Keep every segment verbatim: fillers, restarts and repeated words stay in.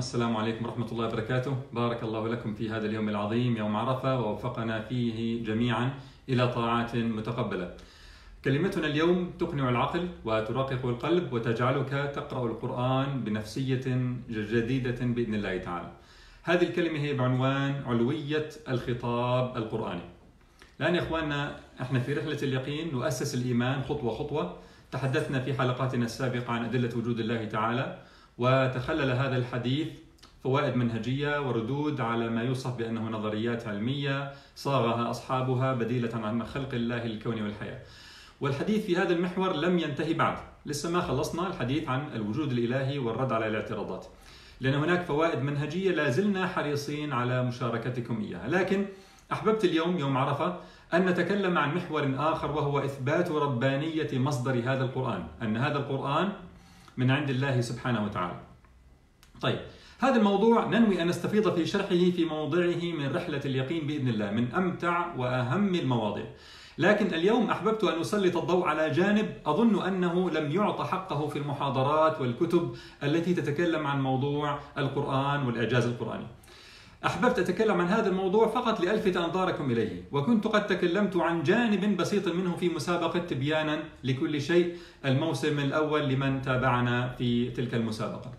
السلام عليكم ورحمة الله وبركاته. بارك الله لكم في هذا اليوم العظيم يوم عرفة، ووفقنا فيه جميعا إلى طاعات متقبلة. كلمتنا اليوم تقنع العقل وترقق القلب وتجعلك تقرأ القرآن بنفسية جديدة بإذن الله تعالى. هذه الكلمة هي بعنوان علوية الخطاب القرآني. الآن يا إخواننا، إحنا في رحلة اليقين نؤسس الإيمان خطوة خطوة. تحدثنا في حلقاتنا السابقة عن أدلة وجود الله تعالى، وتخلل هذا الحديث فوائد منهجية وردود على ما يوصف بأنه نظريات علمية صاغها أصحابها بديلة عن خلق الله للكون والحياة. والحديث في هذا المحور لم ينتهي بعد، لسه ما خلصنا الحديث عن الوجود الإلهي والرد على الاعتراضات، لأن هناك فوائد منهجية لازلنا حريصين على مشاركتكم إياها. لكن أحببت اليوم يوم عرفة أن نتكلم عن محور آخر، وهو إثبات ربانية مصدر هذا القرآن، أن هذا القرآن من عند الله سبحانه وتعالى. طيب، هذا الموضوع ننوي أن نستفيض في شرحه في موضعه من رحلة اليقين بإذن الله، من أمتع وأهم المواضيع. لكن اليوم أحببت أن أسلط الضوء على جانب أظن أنه لم يعط حقه في المحاضرات والكتب التي تتكلم عن موضوع القرآن والإعجاز القرآني. أحببت أتكلم عن هذا الموضوع فقط لألفت أنظاركم إليه، وكنت قد تكلمت عن جانب بسيط منه في مسابقة تبيانا لكل شيء الموسم الأول لمن تابعنا في تلك المسابقة.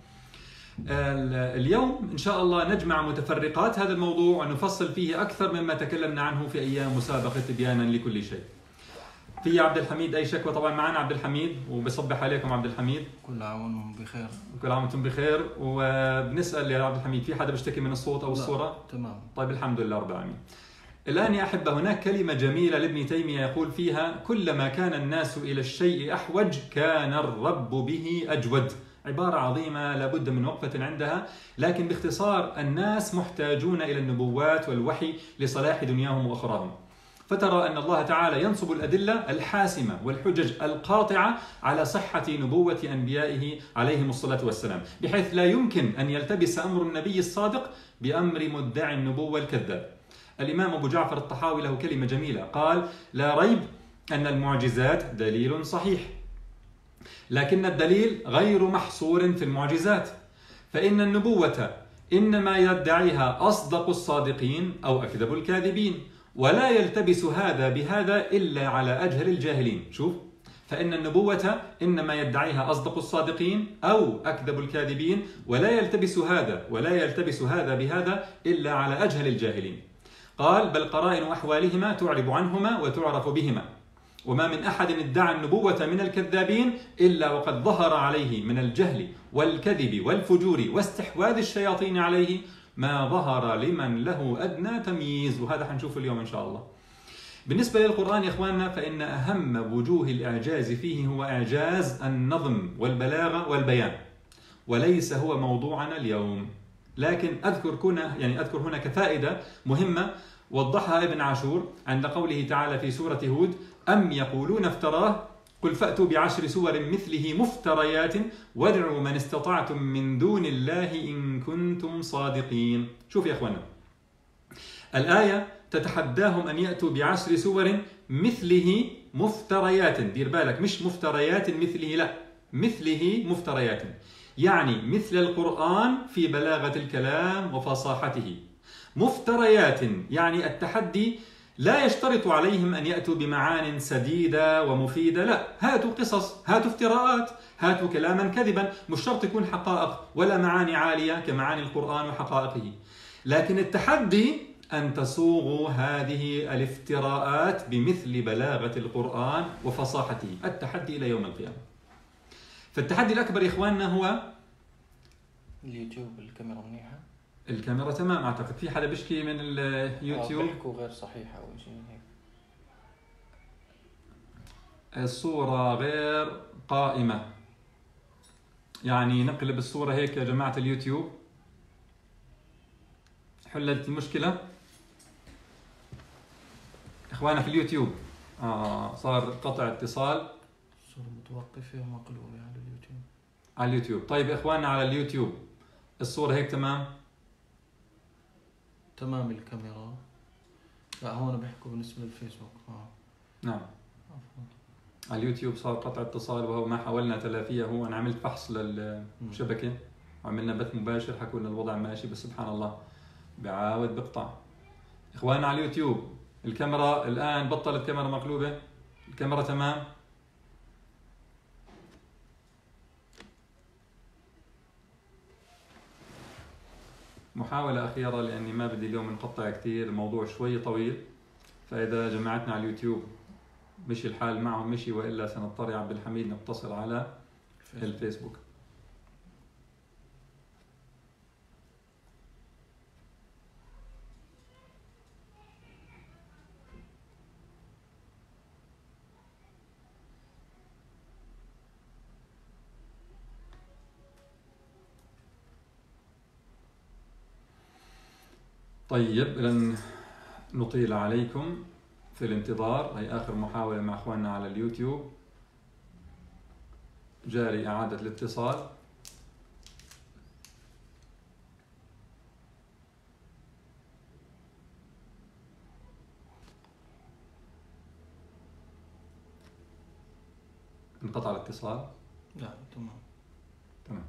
اليوم إن شاء الله نجمع متفرقات هذا الموضوع ونفصل فيه أكثر مما تكلمنا عنه في أيام مسابقة تبيانا لكل شيء. في عبد الحميد أي شكوى؟ طبعا معنا عبد الحميد، وبصبح عليكم عبد الحميد. كل عام وانتم بخير. كل عام وانتم بخير. وبنسأل يا عبد الحميد، في حدا بيشتكي من الصوت أو الصورة؟ تمام. طيب الحمد لله رب العالمين. الآن يا أحبة، هناك كلمة جميلة لابن تيمية يقول فيها: كلما كان الناس إلى الشيء أحوج كان الرب به أجود. عبارة عظيمة لابد من وقفة عندها، لكن باختصار الناس محتاجون إلى النبوات والوحي لصلاح دنياهم وأخراهم. فترى أن الله تعالى ينصب الأدلة الحاسمة والحجج القاطعة على صحة نبوة أنبيائه عليهم الصلاة والسلام، بحيث لا يمكن أن يلتبس أمر النبي الصادق بأمر مدعي النبوة الكذاب. الإمام أبو جعفر الطحاوي له كلمة جميلة، قال: لا ريب أن المعجزات دليل صحيح، لكن الدليل غير محصور في المعجزات، فإن النبوة إنما يدعيها أصدق الصادقين أو أكذب الكاذبين، ولا يلتبس هذا بهذا إلا على أجهل الجاهلين. شوف، فإن النبوة إنما يدعيها أصدق الصادقين أو أكذب الكاذبين، ولا يلتبس هذا ولا يلتبس هذا بهذا إلا على أجهل الجاهلين. قال: بل قرائن أحوالهما تعرب عنهما وتعرف بهما، وما من أحد ادعى النبوة من الكذابين إلا وقد ظهر عليه من الجهل والكذب والفجور واستحواذ الشياطين عليه ما ظهر لمن له أدنى تمييز. وهذا حنشوفه اليوم إن شاء الله. بالنسبة للقرآن يا إخواننا، فإن أهم وجوه الإعجاز فيه هو إعجاز النظم والبلاغة والبيان، وليس هو موضوعنا اليوم. لكن أذكر هنا يعني أذكر هنا كفائدة مهمة وضحها ابن عاشور عند قوله تعالى في سورة هود: أم يقولون افتراه قل فأتوا بعشر سور مثله مفتريات وادعوا من استطعتم من دون الله إن كنتم صادقين. شوف يا أخوانا، الآية تتحداهم أن يأتوا بعشر سور مثله مفتريات. دير بالك، مش مفتريات مثله، لا، مثله مفتريات، يعني مثل القرآن في بلاغة الكلام وفصاحته. مفتريات يعني التحدي لا يشترط عليهم أن يأتوا بمعان سديدة ومفيدة، لا، هاتوا قصص، هاتوا افتراءات، هاتوا كلاما كذبا، مش شرط يكون حقائق ولا معاني عالية كمعاني القرآن وحقائقه. لكن التحدي أن تصوغوا هذه الافتراءات بمثل بلاغة القرآن وفصاحته. التحدي إلى يوم القيامة. فالتحدي الأكبر يا إخواننا هو اليوتيوب. الكاميرا منيحة؟ الكاميرا تمام أعتقد. في حدا بيشكي من اليوتيوب؟ بيحكوا غير صحيحة أو شيء هيك. الصورة غير قائمة، يعني نقلب الصورة هيك يا جماعة اليوتيوب. حلت المشكلة إخوانا في اليوتيوب. آه صار قطع اتصال. الصورة متوقفة ومقلوبة على اليوتيوب. على اليوتيوب. طيب إخواننا على اليوتيوب الصورة هيك تمام؟ تمام الكاميرا. لا، هون بيحكوا بالنسبة للفيسبوك. آه. نعم. عفوا. على اليوتيوب صار قطع اتصال، وهو ما حاولنا تلافيه. أنا عملت فحص للشبكة عملنا بث مباشر، حكوا لنا الوضع ماشي، بس سبحان الله بعاود بقطع. إخواننا على اليوتيوب الكاميرا الآن بطلت كاميرا مقلوبة، الكاميرا تمام. محاولة أخيرة لأني ما بدي اليوم نقطع كثير، الموضوع شوي طويل، فإذا جماعتنا على اليوتيوب مشي الحال معهم مشي، وإلا سنضطر يا عبد الحميد نتصل على الفيسبوك. طيب لن نطيل عليكم في الانتظار، هي آخر محاولة مع أخواننا على اليوتيوب، جاري إعادة الاتصال. انقطع الاتصال؟ لا تمام تمام.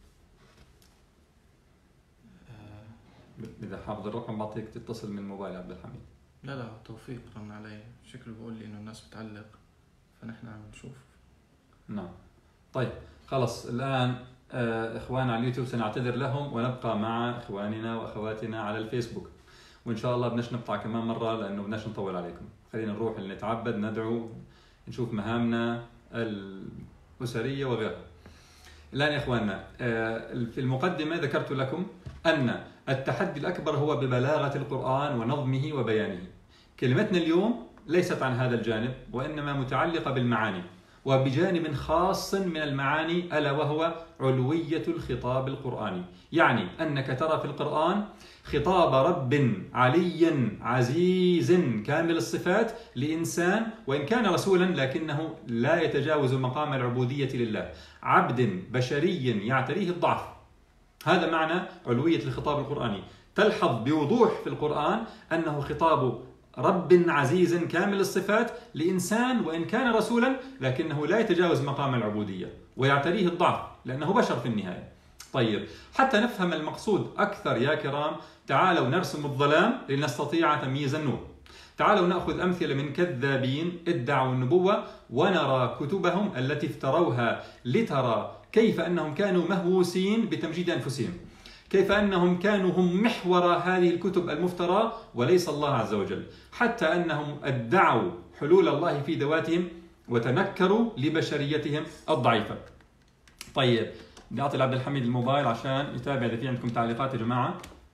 إذا حافظ الرقم بعطيك تتصل من موبايل عبد الحميد. لا لا توفيق رن علي، شكله بقول لي إنه الناس بتعلق، فنحن عم نشوف. نعم طيب خلص الآن آه إخواننا على اليوتيوب سنعتذر لهم، ونبقى مع إخواننا وأخواتنا على الفيسبوك، وإن شاء الله بدناش نقطع كمان مرة لأنه بدناش نطول عليكم. خلينا نروح نتعبد، ندعو، نشوف مهامنا الأسرية وغيرها. الآن يا إخواننا آه في المقدمة ذكرت لكم أن التحدي الأكبر هو ببلاغة القرآن ونظمه وبيانه. كلمتنا اليوم ليست عن هذا الجانب، وإنما متعلقة بالمعاني، وبجانب خاص من المعاني ألا وهو علوية الخطاب القرآني. يعني أنك ترى في القرآن خطاب رب علي عزيز كامل الصفات لإنسان، وإن كان رسولا لكنه لا يتجاوز مقام العبودية لله، عبد بشري يعتريه الضعف. هذا معنى علوية الخطاب القرآني. تلحظ بوضوح في القرآن أنه خطاب رب عزيز كامل الصفات لإنسان، وإن كان رسولا لكنه لا يتجاوز مقام العبودية ويعتريه الضعف لأنه بشر في النهاية. طيب حتى نفهم المقصود أكثر يا كرام، تعالوا نرسم الظلام لنستطيع تمييز النور. تعالوا نأخذ أمثلة من كذابين ادعوا النبوة ونرى كتبهم التي افتروها لترى كيف أنهم كانوا مهووسين بتمجيد أنفسهم، كيف أنهم كانوا هم محور هذه الكتب المفترى وليس الله عز وجل، حتى أنهم ادعوا حلول الله في ذواتهم وتنكروا لبشريتهم الضعيفة. طيب بدي أعطي لعبد الحميد الموبايل عشان يتابع إذا في عندكم تعليقات يا جماعة.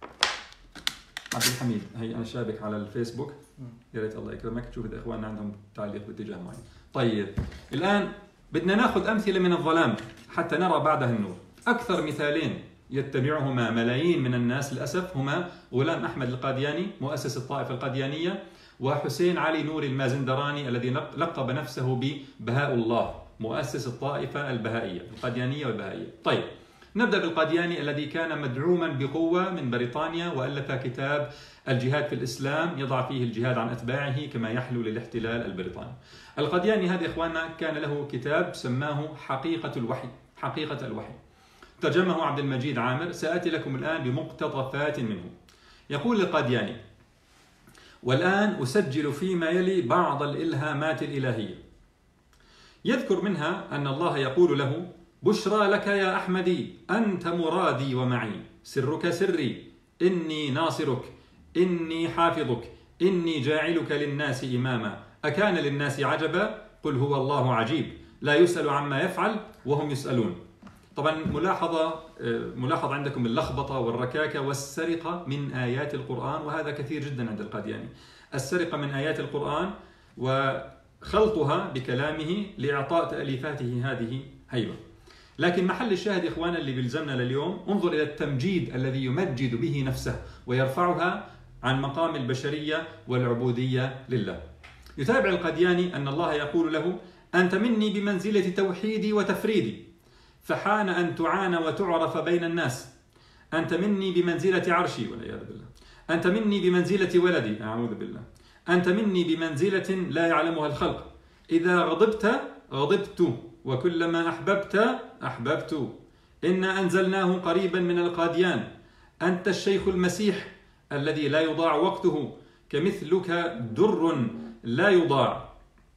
عبد الحميد هي أنا شابك على الفيسبوك، يا ريت الله يكرمك تشوف إذا إخواننا عندهم تعليق باتجاه معين. طيب الآن بدنا ناخذ أمثلة من الظلام حتى نرى بعدها النور. أكثر مثالين يتبعهما ملايين من الناس للأسف هما غلام أحمد القادياني مؤسس الطائفة القاديانية، وحسين علي نور المازندراني الذي لقب نفسه ببهاء الله مؤسس الطائفة البهائية القاديانية والبهائية. طيب نبدأ بالقادياني الذي كان مدعوما بقوة من بريطانيا، وألف كتاب الجهاد في الإسلام يضع فيه الجهاد عن أتباعه كما يحلو للاحتلال البريطاني. القادياني هذا إخواننا كان له كتاب سماه حقيقة الوحي، حقيقة الوحي، ترجمه عبد المجيد عامر. سآتي لكم الآن بمقتطفات منه. يقول القادياني: والآن أسجل فيما يلي بعض الإلهامات الإلهية. يذكر منها أن الله يقول له: بشرى لك يا أحمدي، أنت مرادي ومعي، سرك سري، إني ناصرك، إني حافظك، إني جاعلك للناس إماما، أكان للناس عجبا، قل هو الله عجيب، لا يسأل عما يفعل وهم يسألون. طبعا ملاحظة ملاحظ عندكم اللخبطة والركاكة والسرقة من آيات القرآن، وهذا كثير جدا عند القادياني، السرقة من آيات القرآن وخلطها بكلامه لإعطاء تأليفاته هذه هيبة. لكن محل الشاهد إخوانا اللي بيلزمنا لليوم، انظر إلى التمجيد الذي يمجد به نفسه ويرفعها عن مقام البشرية والعبودية لله. يتابع القادياني أن الله يقول له: أنت مني بمنزلة توحيدي وتفريدي، فحان أن تعانى وتعرف بين الناس. أنت مني بمنزلة عرشي، والعياذ بالله. أنت مني بمنزلة ولدي، أعوذ بالله. أنت مني بمنزلة لا يعلمها الخلق. إذا غضبت غضبت، وكلما أحببت أحببت. إنا أنزلناه قريبا من القاديان، أنت الشيخ المسيح الذي لا يضاع وقته، كمثلك در لا يضاع.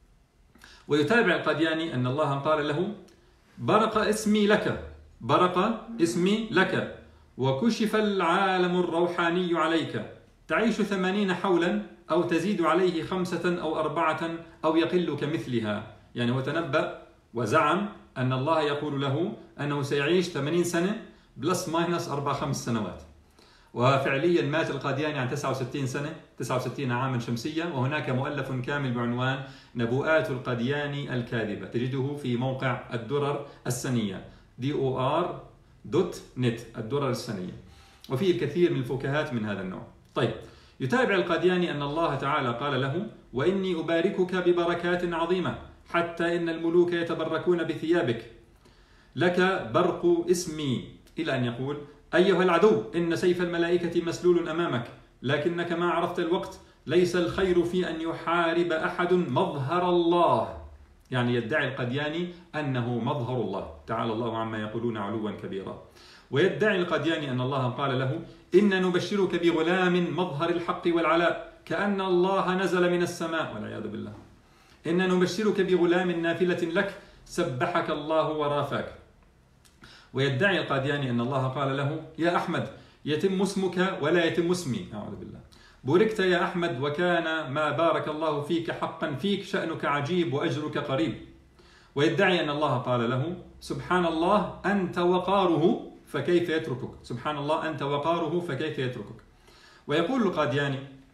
ويتابع القادياني أن الله قال له: برق اسمي لك، برق اسمي لك، وكشف العالم الروحاني عليك، تعيش ثمانين حولا أو تزيد عليه خمسة أو أربعة أو يقل كمثلها. يعني هو تنبأ وزعم أن الله يقول له أنه سيعيش ثمانين سنة بلس ماينس أربع خمس سنوات. وفعليا مات القادياني عن تسعة وستين سنة، تسعة وستين عاما شمسية. وهناك مؤلف كامل بعنوان نبوءات القادياني الكاذبة، تجده في موقع الدرر السنية دي او ار دوت نت، الدرر السنية، وفيه الكثير من الفكاهات من هذا النوع. طيب، يتابع القادياني أن الله تعالى قال له: وإني أباركك ببركات عظيمة حتى إن الملوك يتبركون بثيابك، لك برق اسمي، إلى أن يقول: أيها العدو، إن سيف الملائكة مسلول أمامك، لكنك ما عرفت الوقت، ليس الخير في أن يحارب أحد مظهر الله. يعني يدعي القادياني أنه مظهر الله، تعالى الله عما يقولون علوا كبيرا. ويدعي القادياني أن الله قال له: إن نبشرك بغلام مظهر الحق والعلاء، كأن الله نزل من السماء، والعياذ بالله. إن نبشرك بغلام نافلة لك، سبحك الله ورافاك. ويدعي القادياني أن الله قال له: يا أحمد، يتم اسمك ولا يتم اسمي، أعوذ بالله. بوركت يا أحمد، وكان ما بارك الله فيك حقا فيك، شأنك عجيب وأجرك قريب. ويدعي أن الله قال له: سبحان الله أنت وقاره فكيف يتركك، سبحان الله أنت وقاره فكيف يتركك. ويقول القادياني: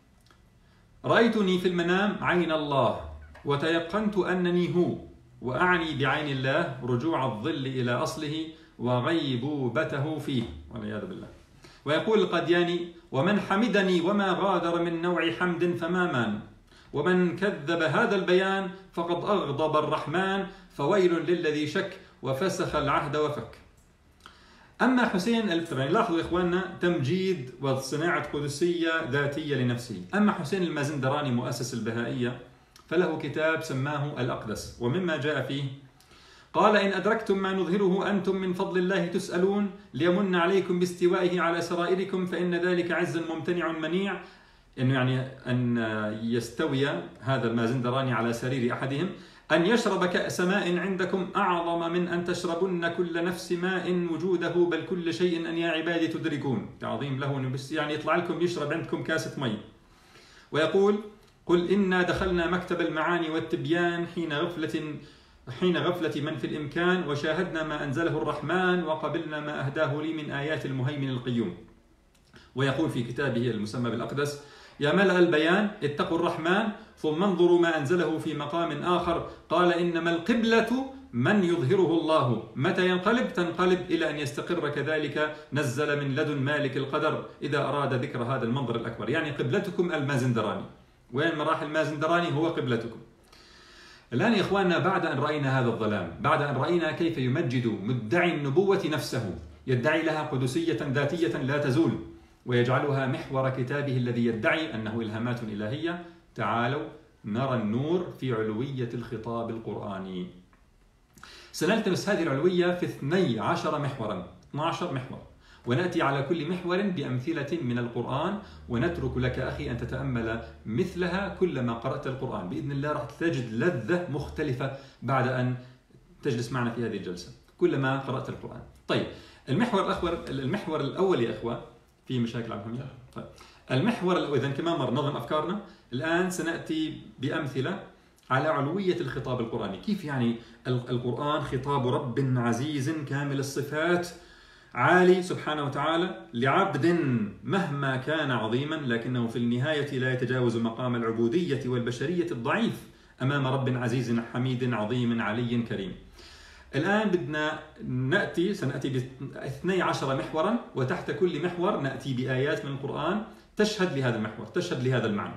رأيتني في المنام عين الله، وتيقنت أنني هو، وأعني بعين الله رجوع الظل إلى أصله وغيبوبته فيه، والعياذ بالله. ويقول القادياني: ومن حمدني وما غادر من نوع حمد فما مان، ومن كذب هذا البيان فقد أغضب الرحمن، فويل للذي شك وفسخ العهد وفك. أما حسين الفتراني، لاحظوا إخواننا تمجيد وصناعة قدسية ذاتية لنفسه. أما حسين المازندراني مؤسس البهائية فله كتاب سماه الأقدس، ومما جاء فيه قال: إن أدركتم ما نظهره أنتم من فضل الله تسألون، ليمن عليكم باستوائه على سرائركم، فإن ذلك عز ممتنع منيع. إنه يعني أن يستوي هذا المازندراني على سرير أحدهم، أن يشرب كأس ماء عندكم أعظم من أن تشربن كل نفس ماء وجوده، بل كل شيء أن يا عبادي تدركون. تعظيم له إنه بس يعني يطلع لكم يشرب عندكم كاسة مي. ويقول: قل إنا دخلنا مكتب المعاني والتبيان حين غفلة حين غفلة من في الإمكان، وشاهدنا ما أنزله الرحمن، وقبلنا ما أهداه لي من آيات المهيمن القيوم. ويقول في كتابه المسمى بالأقدس: يا ملأ البيان اتقوا الرحمن، ثم انظروا ما أنزله في مقام آخر، قال: إنما القبلة من يظهره الله، متى ينقلب تنقلب إلى أن يستقر، كذلك نزل من لدن مالك القدر إذا أراد ذكر هذا المنظر الأكبر. يعني قبلتكم المازندراني، وين مراحل المازندراني هو قبلتكم. الآن يا إخواننا، بعد أن رأينا هذا الظلام، بعد أن رأينا كيف يمجد مدعي النبوة نفسه، يدعي لها قدسية ذاتية لا تزول، ويجعلها محور كتابه الذي يدعي أنه إلهامات إلهية، تعالوا نرى النور في علوية الخطاب القرآني. سنلتمس هذه العلوية في اثني عشر محورا، اثني عشر محور، ونأتي على كل محور بأمثلة من القرآن، ونترك لك أخي أن تتأمل مثلها كلما قرأت القرآن. بإذن الله راح تجد لذة مختلفة بعد أن تجلس معنا في هذه الجلسة كلما قرأت القرآن. طيب، المحور الأخور المحور الأول يا إخوة، في مشاكل عنهم؟ طيب، المحور الأول، إذن كما مر نظم أفكارنا، الآن سنأتي بأمثلة على علوية الخطاب القرآني. كيف يعني القرآن خطاب رب عزيز كامل الصفات، عالي سبحانه وتعالى لعبد مهما كان عظيما، لكنه في النهاية لا يتجاوز مقام العبودية والبشرية الضعيف أمام رب عزيز حميد عظيم علي كريم. الآن بدنا نأتي سنأتي باثني عشر محورا، وتحت كل محور نأتي بآيات من القرآن تشهد لهذا المحور، تشهد لهذا المعنى.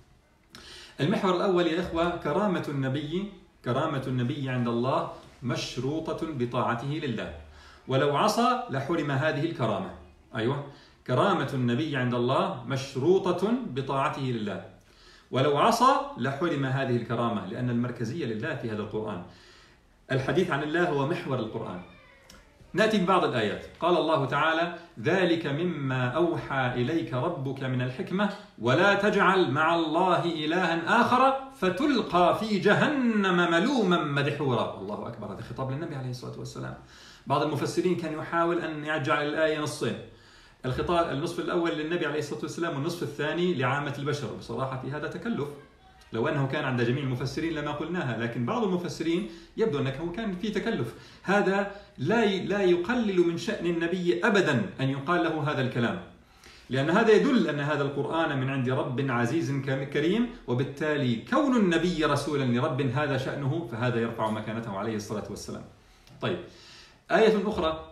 المحور الأول يا إخوة: كرامة النبي كرامة النبي عند الله مشروطة بطاعته لله، ولو عصى لحرم هذه الكرامة. أيوة، كرامة النبي عند الله مشروطة بطاعته لله، ولو عصى لحرم هذه الكرامة، لأن المركزية لله في هذا القرآن. الحديث عن الله هو محور القرآن. نأتي ببعض الآيات. قال الله تعالى: ذلك مما أوحى إليك ربك من الحكمة ولا تجعل مع الله إلها آخر فتلقى في جهنم ملوما مدحورا. الله أكبر، هذا خطاب للنبي عليه الصلاة والسلام. بعض المفسرين كان يحاول أن يجعل الآية نصين، الخطاب النصف الأول للنبي عليه الصلاة والسلام والنصف الثاني لعامة البشر. بصراحة في هذا تكلف، لو أنه كان عند جميع المفسرين لما قلناها، لكن بعض المفسرين يبدو أنه كان في تكلف. هذا لا لا يقلل من شأن النبي أبدا أن يقال له هذا الكلام، لأن هذا يدل أن هذا القرآن من عند رب عزيز كريم، وبالتالي كون النبي رسولا لرب هذا شأنه، فهذا يرفع مكانته عليه الصلاة والسلام. طيب، آية أخرى: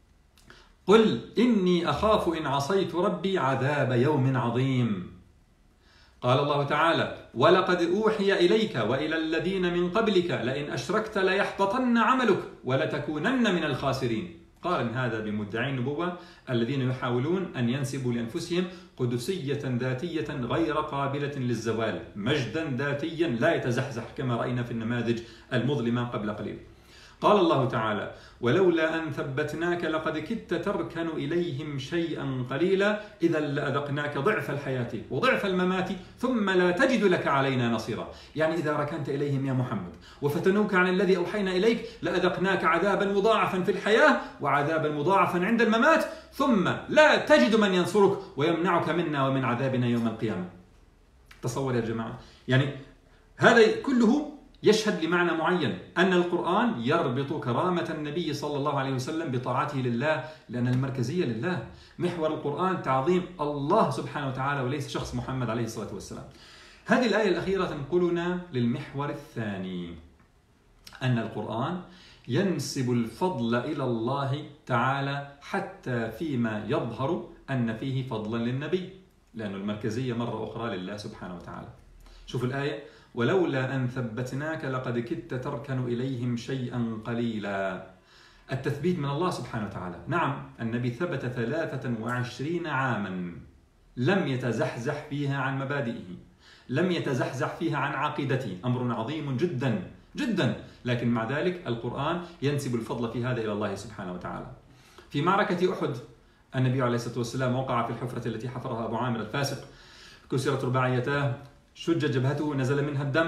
قل إني أخاف إن عصيت ربي عذاب يوم عظيم. قال الله تعالى: ولقد أوحي إليك وإلى الذين من قبلك لئن أشركت ليحبطن عملك ولتكونن من الخاسرين. قارن هذا بمدعي النبوة الذين يحاولون أن ينسبوا لأنفسهم قدسية ذاتية غير قابلة للزوال، مجدا ذاتيا لا يتزحزح، كما رأينا في النماذج المظلمة قبل قليل. قال الله تعالى: ولولا أن ثبتناك لقد كدت تركن إليهم شيئا قليلا إذا لأذقناك ضعف الحياة وضعف الممات ثم لا تجد لك علينا نصيرا. يعني إذا ركنت إليهم يا محمد وفتنوك عن الذي أوحينا إليك لأذقناك عذابا مضاعفا في الحياة وعذابا مضاعفا عند الممات، ثم لا تجد من ينصرك ويمنعك منا ومن عذابنا يوم القيامة. تصور يا جماعة، يعني هذا كله يشهد لمعنى معين، أن القرآن يربط كرامة النبي صلى الله عليه وسلم بطاعته لله، لأن المركزية لله. محور القرآن تعظيم الله سبحانه وتعالى وليس شخص محمد عليه الصلاة والسلام. هذه الآية الأخيرة تنقلنا للمحور الثاني، أن القرآن ينسب الفضل إلى الله تعالى حتى فيما يظهر أن فيه فضلا للنبي، لأن المركزية مرة أخرى لله سبحانه وتعالى. شوف الآية: ولولا أن ثبتناك لقد كدت تركن إليهم شيئا قليلا. التثبيت من الله سبحانه وتعالى. نعم، النبي ثبت ثلاثة وعشرين عاما لم يتزحزح فيها عن مبادئه، لم يتزحزح فيها عن عقيدته، أمر عظيم جدا جدا، لكن مع ذلك القرآن ينسب الفضل في هذا إلى الله سبحانه وتعالى. في معركة أحد النبي عليه الصلاة والسلام وقع في الحفرة التي حفرها أبو عامر الفاسق، كسرت رباعيتاه، شج جبهته، نزل منها الدم،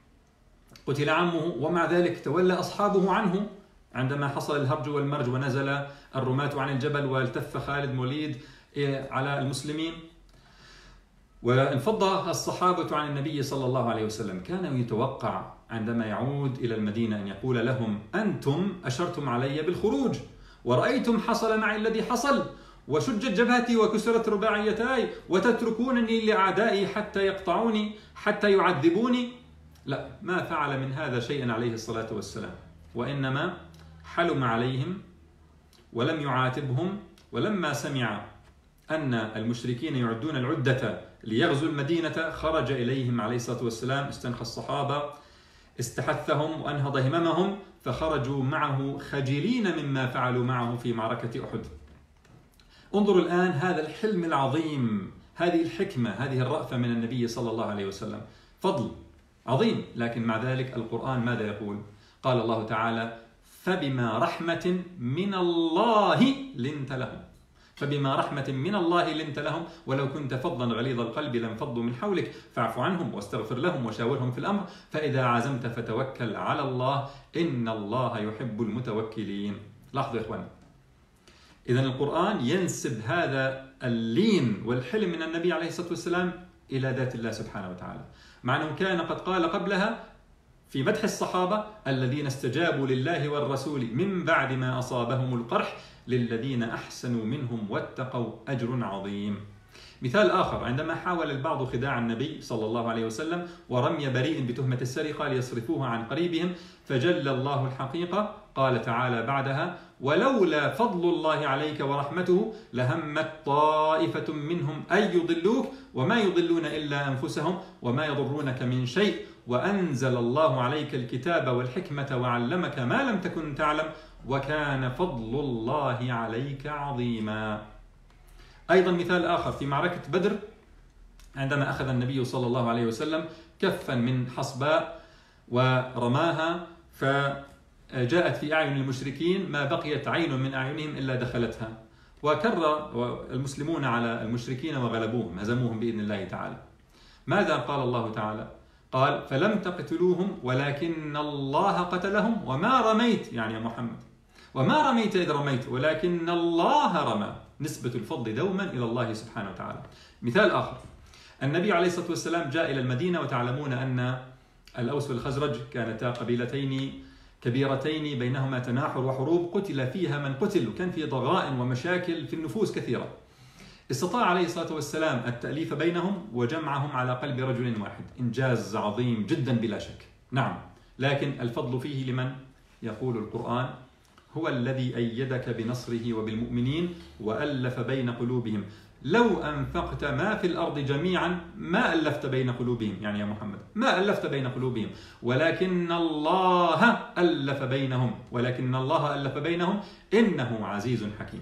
قتل عمه، ومع ذلك تولى أصحابه عنه عندما حصل الهرج والمرج ونزل الرماة عن الجبل والتف خالد بن الوليد على المسلمين، وانفض الصحابة عن النبي صلى الله عليه وسلم. كان يتوقع عندما يعود إلى المدينة أن يقول لهم: أنتم أشرتم علي بالخروج ورأيتم حصل معي الذي حصل، وشجت جبهتي وكسرت رباعيتاي، وتتركونني لأعدائي حتى يقطعوني حتى يعذبوني. لا، ما فعل من هذا شيئا عليه الصلاة والسلام، وإنما حلم عليهم ولم يعاتبهم. ولما سمع أن المشركين يعدون العدة ليغزوا المدينة خرج إليهم عليه الصلاة والسلام، استنخى الصحابة، استحثهم وأنهض هممهم، فخرجوا معه خجلين مما فعلوا معه في معركة أحد. انظروا الآن هذا الحلم العظيم، هذه الحكمة، هذه الرأفة من النبي صلى الله عليه وسلم، فضل عظيم. لكن مع ذلك القرآن ماذا يقول؟ قال الله تعالى: فبما رحمة من الله لنت لهم. فبما رحمة من الله لنت لهم ولو كنت فظا غليظ القلب لانفضوا من حولك فاعف عنهم واستغفر لهم وشاورهم في الأمر فإذا عزمت فتوكل على الله إن الله يحب المتوكلين. لاحظوا يا إخواني، إذن القرآن ينسب هذا اللين والحلم من النبي عليه الصلاة والسلام إلى ذات الله سبحانه وتعالى، مع أنه كان قد قال قبلها في مدح الصحابة: الذين استجابوا لله والرسول من بعد ما أصابهم القرح للذين أحسنوا منهم واتقوا أجر عظيم. مثال آخر، عندما حاول البعض خداع النبي صلى الله عليه وسلم ورمي بريء بتهمة السرقة ليصرفوها عن قريبهم، فجل الله الحقيقة، قال تعالى بعدها: ولولا فضل الله عليك ورحمته لهمت طائفة منهم أن يضلوك وما يضلون إلا أنفسهم وما يضرونك من شيء وأنزل الله عليك الكتاب والحكمة وعلمك ما لم تكن تعلم وكان فضل الله عليك عظيما. أيضا مثال آخر في معركة بدر، عندما أخذ النبي صلى الله عليه وسلم كفا من حصباء ورماها جاءت في أعين المشركين ما بقيت عين من أعينهم إلا دخلتها، وكر المسلمون على المشركين وغلبوهم هزموهم بإذن الله تعالى. ماذا قال الله تعالى؟ قال فلم تقتلوهم ولكن الله قتلهم وما رميت، يعني يا محمد وما رميت إذ رميت ولكن الله رمى، نسبة الفضل دوما إلى الله سبحانه وتعالى. مثال آخر، النبي عليه الصلاة والسلام جاء إلى المدينة، وتعلمون أن الأوس والخزرج كانتا قبيلتين كبيرتين بينهما تناحر وحروب قتل فيها من قتل، وكان في ضغائن ومشاكل في النفوس كثيرة. استطاع عليه الصلاة والسلام التأليف بينهم وجمعهم على قلب رجل واحد، إنجاز عظيم جدا بلا شك. نعم، لكن الفضل فيه لمن؟ يقول القرآن هو الذي أيدك بنصره وبالمؤمنين وألف بين قلوبهم لو أنفقت ما في الأرض جميعا ما ألفت بين قلوبهم، يعني يا محمد ما ألفت بين قلوبهم ولكن الله ألف بينهم ولكن الله ألف بينهم إنه عزيز حكيم.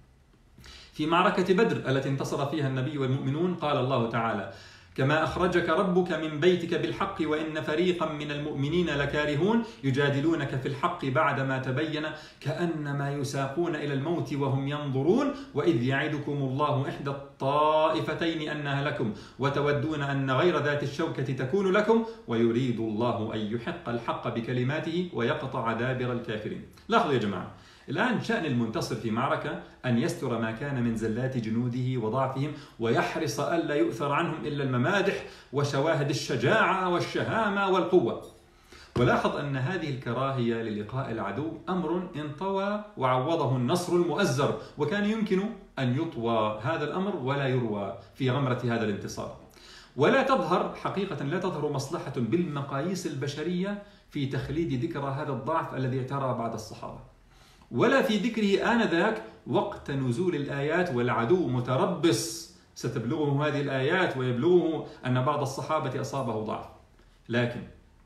في معركة بدر التي انتصر فيها النبي والمؤمنون قال الله تعالى كما أخرجك ربك من بيتك بالحق وإن فريقا من المؤمنين لكارهون يجادلونك في الحق بعدما تبين كأنما يساقون إلى الموت وهم ينظرون وإذ يعدكم الله إحدى الطائفتين أنها لكم وتودون أن غير ذات الشوكة تكون لكم ويريد الله أن يحق الحق بكلماته ويقطع دابر الكافرين. لاحظوا يا جماعة، الآن شأن المنتصر في معركة أن يستر ما كان من زلات جنوده وضعفهم ويحرص ألا يؤثر عنهم إلا الممادح وشواهد الشجاعة والشهامة والقوة. ولاحظ أن هذه الكراهية للقاء العدو أمر انطوى وعوضه النصر المؤزر، وكان يمكن أن يطوى هذا الأمر ولا يروى في غمرة هذا الانتصار. ولا تظهر حقيقة لا تظهر مصلحة بالمقاييس البشرية في تخليد ذكرى هذا الضعف الذي اعترى بعد الصحابة، ولا في ذكره آنذاك وقت نزول الآيات والعدو متربص ستبلغه هذه الآيات ويبلغه أن بعض الصحابة أصابه ضعف. لكن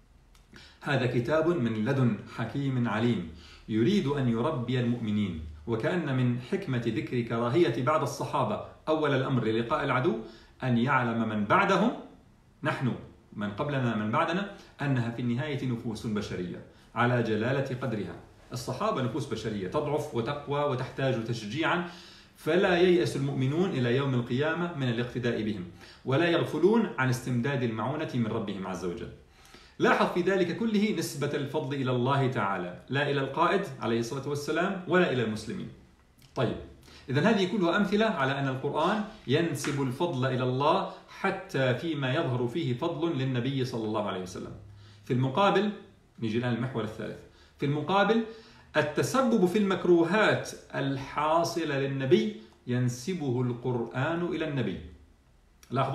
هذا كتاب من لدن حكيم عليم يريد أن يربي المؤمنين، وكأن من حكمة ذكر كراهية بعض الصحابة أول الأمر للقاء العدو أن يعلم من بعدهم، نحن من قبلنا من بعدنا، أنها في النهاية نفوس بشرية على جلالة قدرها. الصحابة نفوس بشرية تضعف وتقوى وتحتاج تشجيعا، فلا ييأس المؤمنون إلى يوم القيامة من الاقتداء بهم، ولا يغفلون عن استمداد المعونة من ربهم عز وجل. لاحظ في ذلك كله نسبة الفضل إلى الله تعالى، لا إلى القائد عليه الصلاة والسلام ولا إلى المسلمين. طيب، إذن هذه كلها أمثلة على أن القرآن ينسب الفضل إلى الله حتى فيما يظهر فيه فضل للنبي صلى الله عليه وسلم. في المقابل، نيجي الآن المحور الثالث، في المقابل التسبب في المكروهات الحاصلة للنبي ينسبه القرآن إلى النبي. لاحظوا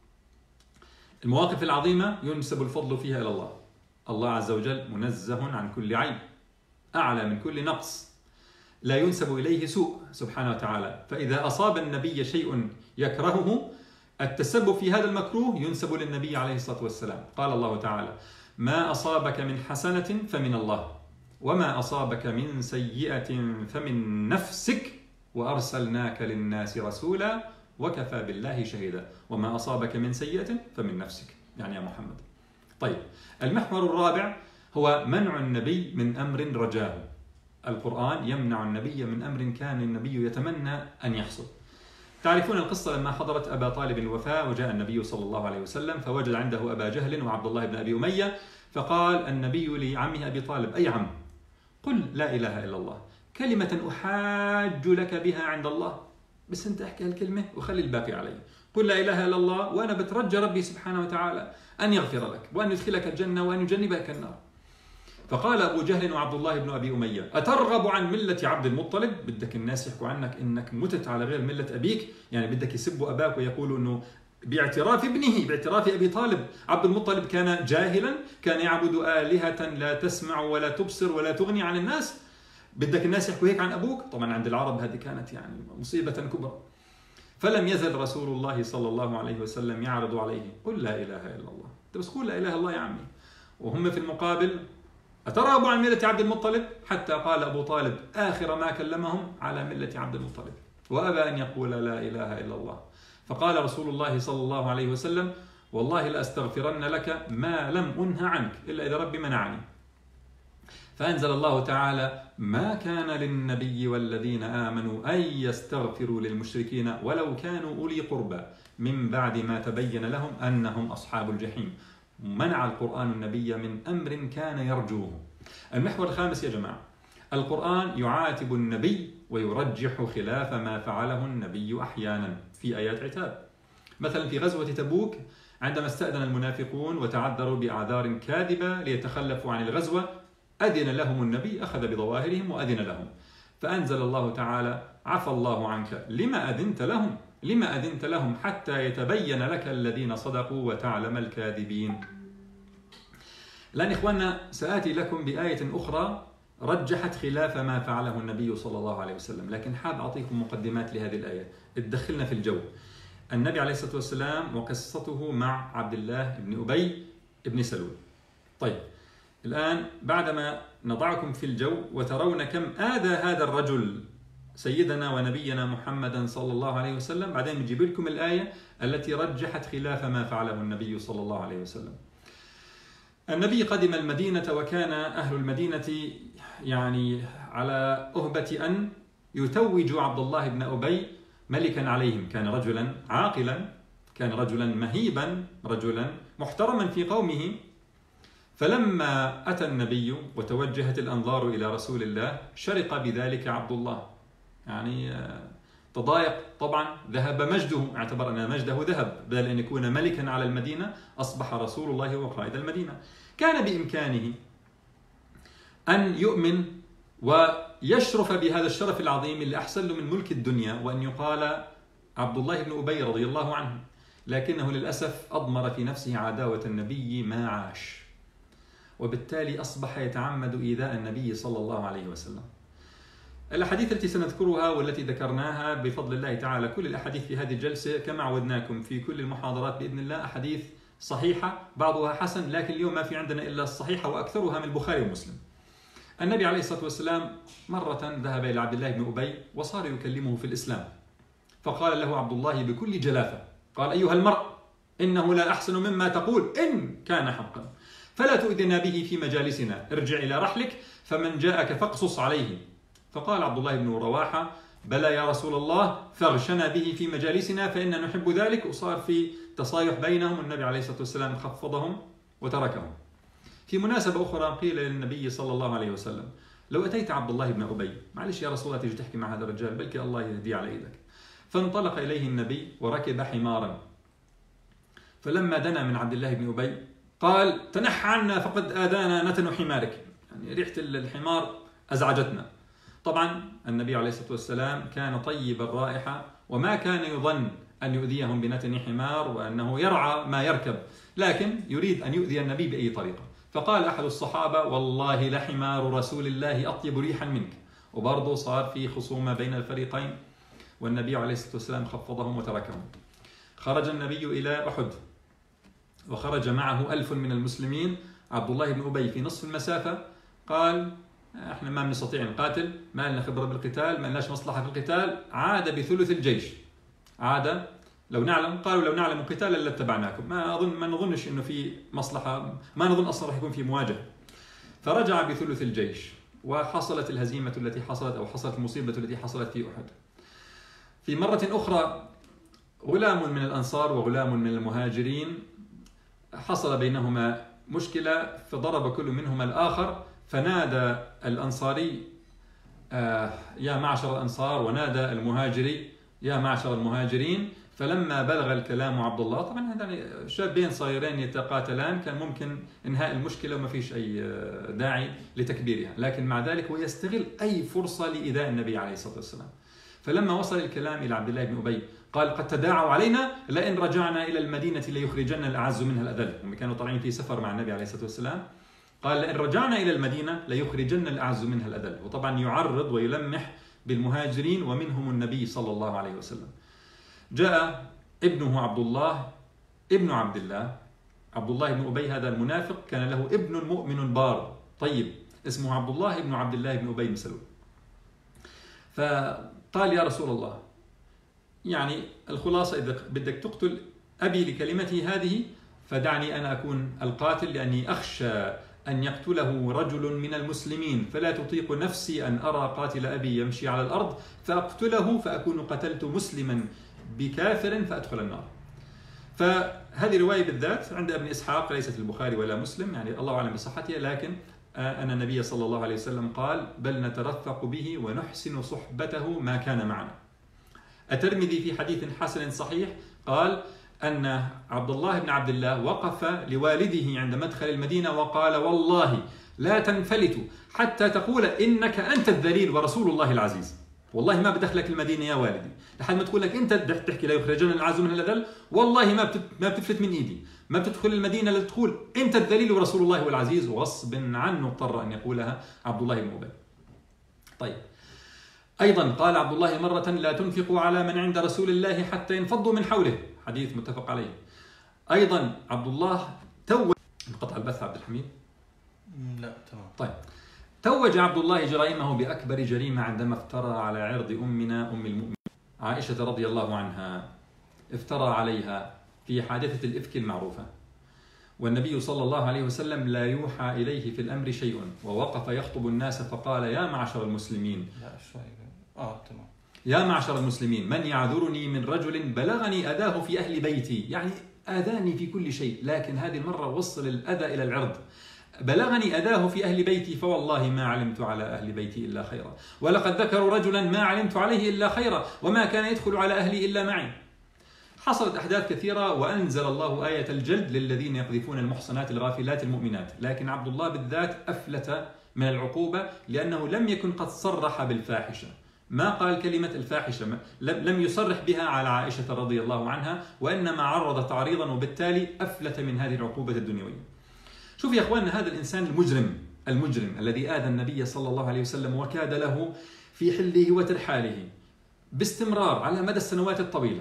المواقف العظيمة ينسب الفضل فيها إلى الله. الله عز وجل منزه عن كل عيب، أعلى من كل نقص، لا ينسب إليه سوء سبحانه وتعالى. فإذا أصاب النبي شيء يكرهه التسبب في هذا المكروه ينسب للنبي عليه الصلاة والسلام. قال الله تعالى ما أصابك من حسنة فمن الله وما أصابك من سيئة فمن نفسك وأرسلناك للناس رسولا وكفى بالله شهيدا. وما أصابك من سيئة فمن نفسك، يعني يا محمد. طيب، المحور الرابع هو منع النبي من أمر رجاه. القرآن يمنع النبي من أمر كان النبي يتمنى أن يحصل. تعرفون القصة لما حضرت أبا طالب الوفاة وجاء النبي صلى الله عليه وسلم فوجد عنده أبا جهل وعبد الله بن أبي أمية، فقال النبي لعمه أبي طالب أي عم قل لا إله إلا الله كلمة أحاج لك بها عند الله، بس أنت احكي هالكلمة وخلي الباقي علي. قل لا إله إلا الله وأنا بترجى ربي سبحانه وتعالى أن يغفر لك وأن يدخلك الجنة وأن يجنبك النار. فقال أبو جهل وعبد الله بن أبي أمية أترغب عن ملة عبد المطلب؟ بدك الناس يحكوا عنك إنك متت على غير ملة أبيك، يعني بدك يسبوا أباك ويقولوا أنه باعتراف ابنه باعتراف أبي طالب عبد المطلب كان جاهلا، كان يعبد آلهة لا تسمع ولا تبصر ولا تغني عن الناس. بدك الناس يحكوا هيك عن أبوك؟ طبعا عند العرب هذه كانت يعني مصيبة كبرى. فلم يزل رسول الله صلى الله عليه وسلم يعرض عليه قل لا إله إلا الله، بس قول لا إله إلا الله يا عمي. وهم في المقابل أترغبوا عن ملة عبد المطلب؟ حتى قال أبو طالب آخر ما كلمهم على ملة عبد المطلب، وأبى أن يقول لا إله إلا الله. فقال رسول الله صلى الله عليه وسلم والله لأستغفرن لك ما لم أنه عنك إلا إذا ربي منعني. فأنزل الله تعالى: ما كان للنبي والذين آمنوا أن يستغفروا للمشركين ولو كانوا أولي قربى من بعد ما تبين لهم أنهم أصحاب الجحيم. منع القرآن النبي من أمر كان يرجوه. المحور الخامس يا جماعة: القرآن يعاتب النبي ويرجح خلاف ما فعله النبي أحيانا في آيات عتاب. مثلا في غزوة تبوك عندما استأذن المنافقون وتعذروا بأعذار كاذبة ليتخلفوا عن الغزوة، أذن لهم النبي، أخذ بظواهرهم وأذن لهم، فأنزل الله تعالى: عفى الله عنك لما أذنت لهم لما أذنت لهم حتى يتبين لك الذين صدقوا وتعلم الكاذبين. الآن إخواننا سآتي لكم بآية أخرى رجحت خلاف ما فعله النبي صلى الله عليه وسلم، لكن حاب أعطيكم مقدمات لهذه الآية تدخلنا في الجو. النبي عليه الصلاة والسلام وقصته مع عبد الله بن أبي بن سلول. طيب الآن بعدما نضعكم في الجو وترون كم آذى هذا الرجل سيدنا ونبينا محمدا صلى الله عليه وسلم، بعدين نجيب لكم الآية التي رجحت خلاف ما فعله النبي صلى الله عليه وسلم. النبي قدم المدينة وكان أهل المدينة يعني على أهبة أن يتوجوا عبد الله بن أبي ملكا عليهم. كان رجلا عاقلا، كان رجلا مهيبا، رجلا محترما في قومه. فلما أتى النبي وتوجهت الأنظار إلى رسول الله شرق بذلك عبد الله، يعني تضايق طبعا، ذهب مجده، اعتبر أن مجده ذهب، بدل أن يكون ملكا على المدينة أصبح رسول الله وقائد المدينة. كان بإمكانه أن يؤمن ويشرف بهذا الشرف العظيم اللي أحسن له من ملك الدنيا، وأن يقال عبد الله بن أبي رضي الله عنه، لكنه للأسف أضمر في نفسه عداوة النبي ما عاش، وبالتالي أصبح يتعمد إيذاء النبي صلى الله عليه وسلم. الأحاديث التي سنذكرها والتي ذكرناها بفضل الله تعالى، كل الأحاديث في هذه الجلسة كما عودناكم في كل المحاضرات بإذن الله أحاديث صحيحة، بعضها حسن، لكن اليوم ما في عندنا إلا الصحيحة وأكثرها من البخاري ومسلم. النبي عليه الصلاة والسلام مرة ذهب إلى عبد الله بن أبي وصار يكلمه في الإسلام، فقال له عبد الله بكل جلافة، قال: أيها المرء، إنه لا أحسن مما تقول إن كان حقا، فلا تؤذنا به في مجالسنا، ارجع إلى رحلك فمن جاءك فاقصص عليه. فقال عبد الله بن رواحة: بلى يا رسول الله، فاغشنا به في مجالسنا فإننا نحب ذلك. وصار في تصايح بينهم، النبي عليه الصلاة والسلام خفضهم وتركهم. في مناسبة أخرى قيل للنبي صلى الله عليه وسلم: لو أتيت عبد الله بن أبي، معلش يا رسول الله تيجي تحكي مع هذا الرجال، بلكي الله يهديه على إيدك. فانطلق إليه النبي وركب حمارا، فلما دنا من عبد الله بن أبي قال: تنح عنا فقد آذانا نتن حمارك، يعني ريحة الحمار أزعجتنا. طبعا النبي عليه الصلاة والسلام كان طيب الرائحة، وما كان يظن أن يؤذيهم بنتن حمار وأنه يرعى ما يركب، لكن يريد أن يؤذي النبي بأي طريقة. فقال أحد الصحابة: والله لحمار رسول الله أطيب ريحا منك. وبرضه صار في خصومة بين الفريقين، والنبي عليه الصلاة والسلام خفضهم وتركهم. خرج النبي إلى أحد وخرج معه ألف من المسلمين. عبد الله بن أبي في نصف المسافة قال: احنا ما بنستطيع نقاتل، ما لنا خبرة بالقتال، ما لناش مصلحة في القتال. عاد بثلث الجيش، عاد لو نعلم، قالوا لو نعلم قتالا لاتبعناكم، ما اظن ما نظنش انه في مصلحة، ما نظن اصلا راح يكون في مواجهة. فرجع بثلث الجيش، وحصلت الهزيمة التي حصلت، او حصلت المصيبة التي حصلت في أحد. في مرة أخرى غلام من الأنصار وغلام من المهاجرين حصل بينهما مشكلة، فضرب كل منهما الآخر، فنادى الأنصاري: آه يا معشر الأنصار، ونادى المهاجري: يا معشر المهاجرين. فلما بلغ الكلام عبد الله، طبعا هذا شابين صغيرين يتقاتلان، كان ممكن إنهاء المشكلة وما فيش أي داعي لتكبيرها، لكن مع ذلك هو يستغل أي فرصة لإيذاء النبي عليه الصلاة والسلام. فلما وصل الكلام إلى عبد الله بن أبي قال: قد تداعوا علينا لئن رجعنا إلى المدينة ليخرجن الأعز منها الأذل. هم كانوا طالعين في سفر مع النبي عليه الصلاة والسلام، قال: لئن رجعنا إلى المدينة ليخرجن الأعز منها الأذل. وطبعا يعرض ويلمح بالمهاجرين ومنهم النبي صلى الله عليه وسلم. جاء ابنه عبد الله ابن عبد الله، عبد الله بن أبي هذا المنافق كان له ابن مؤمن بار طيب اسمه عبد الله بن عبد الله بن أبي بن سلول. فقال: يا رسول الله، يعني الخلاصة إذا بدك تقتل أبي لكلمته هذه فدعني أنا أكون القاتل، لأني أخشى أن يقتله رجل من المسلمين فلا تطيق نفسي أن أرى قاتل أبي يمشي على الأرض فأقتله فأكون قتلت مسلما بكافر فأدخل النار. فهذه رواية بالذات عند ابن إسحاق ليست البخاري ولا مسلم، يعني الله أعلم بصحتها، لكن أن النبي صلى الله عليه وسلم قال بل نترفق به ونحسن صحبته ما كان معنا. الترمذي في حديث حسن صحيح قال أن عبد الله بن عبد الله وقف لوالده عند مدخل المدينة وقال والله لا تنفلت حتى تقول إنك أنت الذليل ورسول الله العزيز، والله ما بدخلك المدينة يا والدي لحد ما تقول لك أنت تحكي لا يخرجون العز من الأذل، والله ما ما بتفلت من إيدي، ما بتدخل المدينة لتقول أنت الذليل ورسول الله العزيز، وغصب عنه اضطر أن يقولها عبد الله بن أبي. طيب أيضا قال عبد الله مرة لا تنفقوا على من عند رسول الله حتى ينفضوا من حوله، حديث متفق عليه. أيضا عبد الله توج انقطع البث عبد الحميد؟ لا تمام. طيب توج عبد الله جرائمه بأكبر جريمة عندما افترى على عرض أمنا أم المؤمنين عائشة رضي الله عنها، افترى عليها في حادثة الإفك المعروفة، والنبي صلى الله عليه وسلم لا يوحى إليه في الأمر شيء، ووقف يخطب الناس فقال يا معشر المسلمين لا شوي اه تمام يا معشر المسلمين من يعذرني من رجل بلغني أذاه في أهل بيتي، يعني آذاني في كل شيء لكن هذه المرة وصل الأذى إلى العرض، بلغني أذاه في أهل بيتي فوالله ما علمت على أهل بيتي إلا خيرا، ولقد ذكروا رجلا ما علمت عليه إلا خيرا وما كان يدخل على أهلي إلا معي. حصلت أحداث كثيرة وأنزل الله آية الجلد للذين يقذفون المحصنات الغافلات المؤمنات، لكن عبد الله بالذات أفلت من العقوبة لأنه لم يكن قد صرح بالفاحشة، ما قال كلمة الفاحشة، لم يصرح بها على عائشة رضي الله عنها، وإنما عرض تعريضا، وبالتالي أفلت من هذه العقوبة الدنيوية. شوف يا أخواننا هذا الإنسان المجرم المجرم الذي آذى النبي صلى الله عليه وسلم وكاد له في حله وترحاله باستمرار على مدى السنوات الطويلة.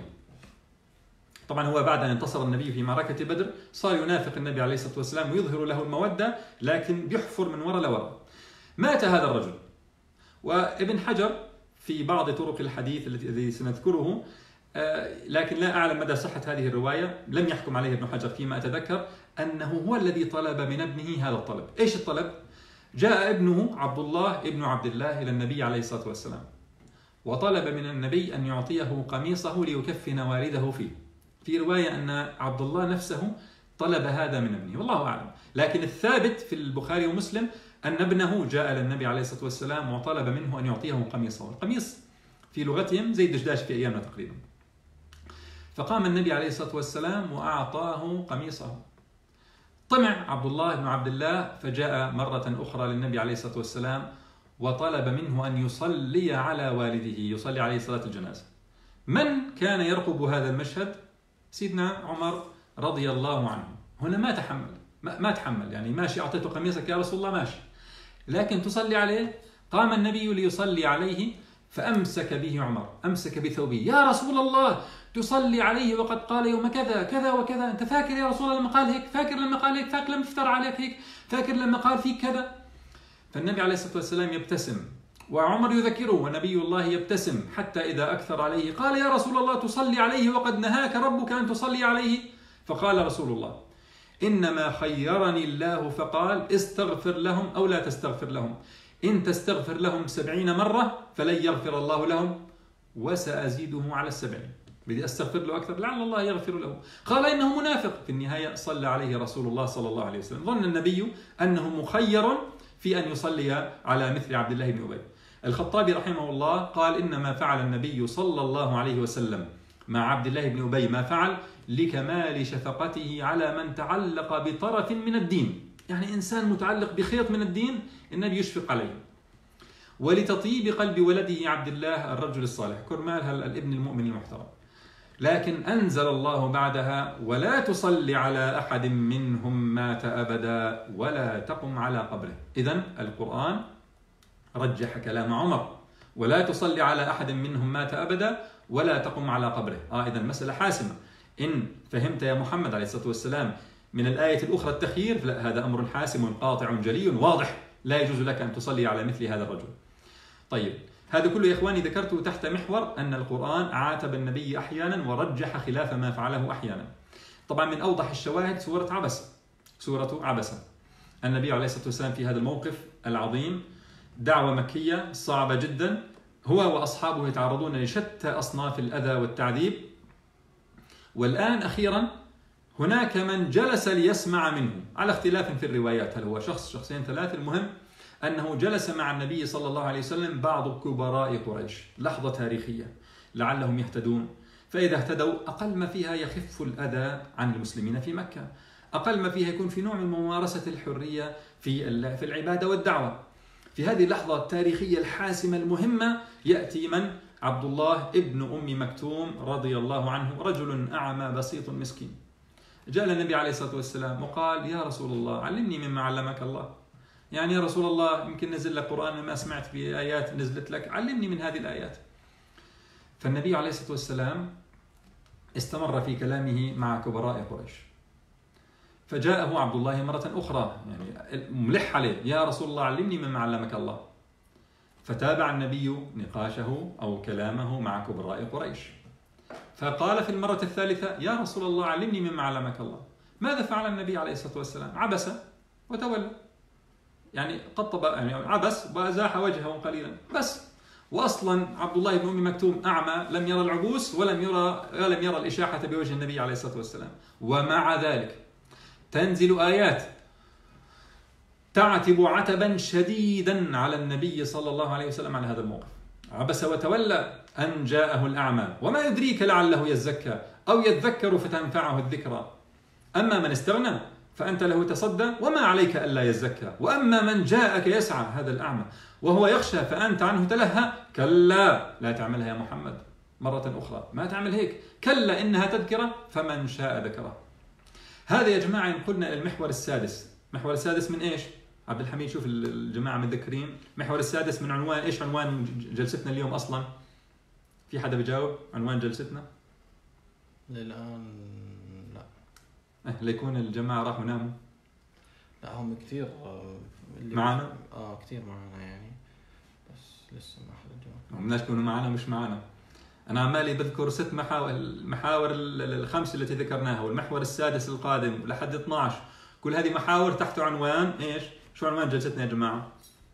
طبعا هو بعد أن انتصر النبي في معركة بدر صار ينافق النبي عليه الصلاة والسلام ويظهر له المودة، لكن بيحفر من وراء لوراء. مات هذا الرجل، وابن حجر في بعض طرق الحديث التي سنذكره، لكن لا أعلم مدى صحة هذه الرواية، لم يحكم عليه ابن حجر فيما أتذكر، أنه هو الذي طلب من ابنه هذا الطلب. إيش الطلب؟ جاء ابنه عبد الله ابن عبد الله إلى النبي عليه الصلاة والسلام وطلب من النبي أن يعطيه قميصه ليكفن والده فيه. في رواية أن عبد الله نفسه طلب هذا من ابنه، والله أعلم، لكن الثابت في البخاري ومسلم أن ابنه جاء للنبي عليه الصلاة والسلام وطلب منه أن يعطيه قميصه. القميص في لغتهم زي الدشداش في أيامنا تقريبا. فقام النبي عليه الصلاة والسلام وأعطاه قميصه. طمع عبد الله بن عبد الله فجاء مرة أخرى للنبي عليه الصلاة والسلام وطلب منه أن يصلي على والده، يصلي عليه صلاة الجنازة. من كان يرقب هذا المشهد؟ سيدنا عمر رضي الله عنه. هنا ما تحمل ما, ما تحمل يعني ماشي أعطيته قميصك يا رسول الله ماشي، لكن تصلي عليه. قام النبي ليصلي عليه فأمسك به عمر، أمسك بثوبه، يا رسول الله تصلي عليه وقد قال يوم كذا كذا وكذا، أنت فاكر يا رسول الله لما قال هيك؟ فاكر لما قال هيك؟ فاكر لما افترى عليك هيك؟ فاكر لما قال فيك كذا؟ فالنبي عليه الصلاة والسلام يبتسم وعمر يذكره ونبي الله يبتسم، حتى إذا أكثر عليه قال يا رسول الله تصلي عليه وقد نهاك ربك أن تصلي عليه. فقال رسول الله إنما خيرني الله فقال استغفر لهم أو لا تستغفر لهم، إن تستغفر لهم سبعين مرة فلن يغفر الله لهم وسأزيده على السبعين، بدي أستغفر له أكثر لعل الله يغفر له. قال إنه منافق. في النهاية صلى عليه رسول الله صلى الله عليه وسلم. ظن النبي أنه مخير في أن يصلي على مثل عبد الله بن أبي. الخطابي رحمه الله قال إنما فعل النبي صلى الله عليه وسلم مع عبد الله بن أبي ما فعل لكمال شفقته على من تعلق بطرف من الدين، يعني إنسان متعلق بخيط من الدين النبي يشفق عليه، ولتطيب قلب ولده عبد الله الرجل الصالح كرمال الابن المؤمن المحترم. لكن أنزل الله بعدها ولا تصلي على أحد منهم مات أبدا ولا تقم على قبره. إذن القرآن رجح كلام عمر، ولا تصلي على أحد منهم مات أبدا ولا تقم على قبره. آه إذن مسألة حاسمة. إن فهمت يا محمد عليه الصلاة والسلام من الآية الأخرى التخيير، لا، هذا أمر حاسم قاطع جلي واضح، لا يجوز لك أن تصلي على مثل هذا الرجل. طيب هذا كله يا إخواني ذكرته تحت محور أن القرآن عاتب النبي أحيانا ورجح خلاف ما فعله أحيانا. طبعا من أوضح الشواهد سورة عبسة، سورة عبسة. النبي عليه الصلاة والسلام في هذا الموقف العظيم، دعوة مكية صعبة جدا، هو وأصحابه يتعرضون لشتى أصناف الأذى والتعذيب. والآن أخيرا هناك من جلس ليسمع منه على اختلاف في الروايات، هل هو شخص شخصين ثلاثة، المهم أنه جلس مع النبي صلى الله عليه وسلم بعض كبراء قريش. لحظة تاريخية لعلهم يهتدون، فإذا اهتدوا أقل ما فيها يخف الأذى عن المسلمين في مكة، أقل ما فيها يكون في نوع من ممارسة الحرية في في العبادة والدعوة. في هذه اللحظة التاريخية الحاسمة المهمة يأتي من؟ عبد الله ابن أم مكتوم رضي الله عنه، رجل أعمى بسيط مسكين، جاء النبي عليه الصلاة والسلام وقال: يا رسول الله علمني مما علمك الله. يعني يا رسول الله يمكن نزل لك قرآن ما سمعت بآيات نزلت لك، علمني من هذه الآيات. فالنبي عليه الصلاة والسلام استمر في كلامه مع كبراء قريش، فجاءه عبد الله مرة أخرى يعني ملح عليه: يا رسول الله علمني مما علمك الله. فتابع النبي نقاشه أو كلامه مع كبراء قريش، فقال في المرة الثالثة: يا رسول الله علمني مما علمك الله. ماذا فعل النبي عليه الصلاة والسلام؟ عبس وتولى، يعني قطب، يعني عبس وأزاح وجهه قليلا بس. وأصلا عبد الله بن أم مكتوم أعمى، لم يرى العبوس ولم يرى ولم يرى الإشاحة بوجه النبي عليه الصلاة والسلام. ومع ذلك تنزل آيات تعتب عتبا شديدا على النبي صلى الله عليه وسلم على هذا الموقف. عبس وتولى أن جاءه الأعمى، وما يدريك لعله يزكى أو يذكر فتنفعه الذكرى. أما من استغنى فأنت له تصدى وما عليك ألا يزكى، وأما من جاءك يسعى، هذا الأعمى، وهو يخشى فأنت عنه تلهى، كلا لا تعملها يا محمد مرة أخرى، ما تعمل هيك، كلا إنها تذكرة فمن شاء ذكره. هذا يا جماعة ينقلنا إلى المحور السادس. المحور السادس من إيش؟ عبد الحميد شوف الجماعة متذكرين. المحور السادس من عنوان إيش؟ عنوان جلستنا اليوم أصلا؟ في حدا بيجاوب عنوان جلستنا؟ للآن لا. أه ليكون الجماعة راحوا ناموا. لا هم كثير معنا؟ آه كثير معنا يعني، بس لسه ما حدا جاوب. بدناش يكونوا معنا مش معنا. أنا عمالي بذكر ست محاور، المحاور الخمس التي ذكرناها، والمحور السادس القادم لحد اثني عشر، كل هذه محاور تحت عنوان إيش؟ شو عنوان جلستنا يا جماعة؟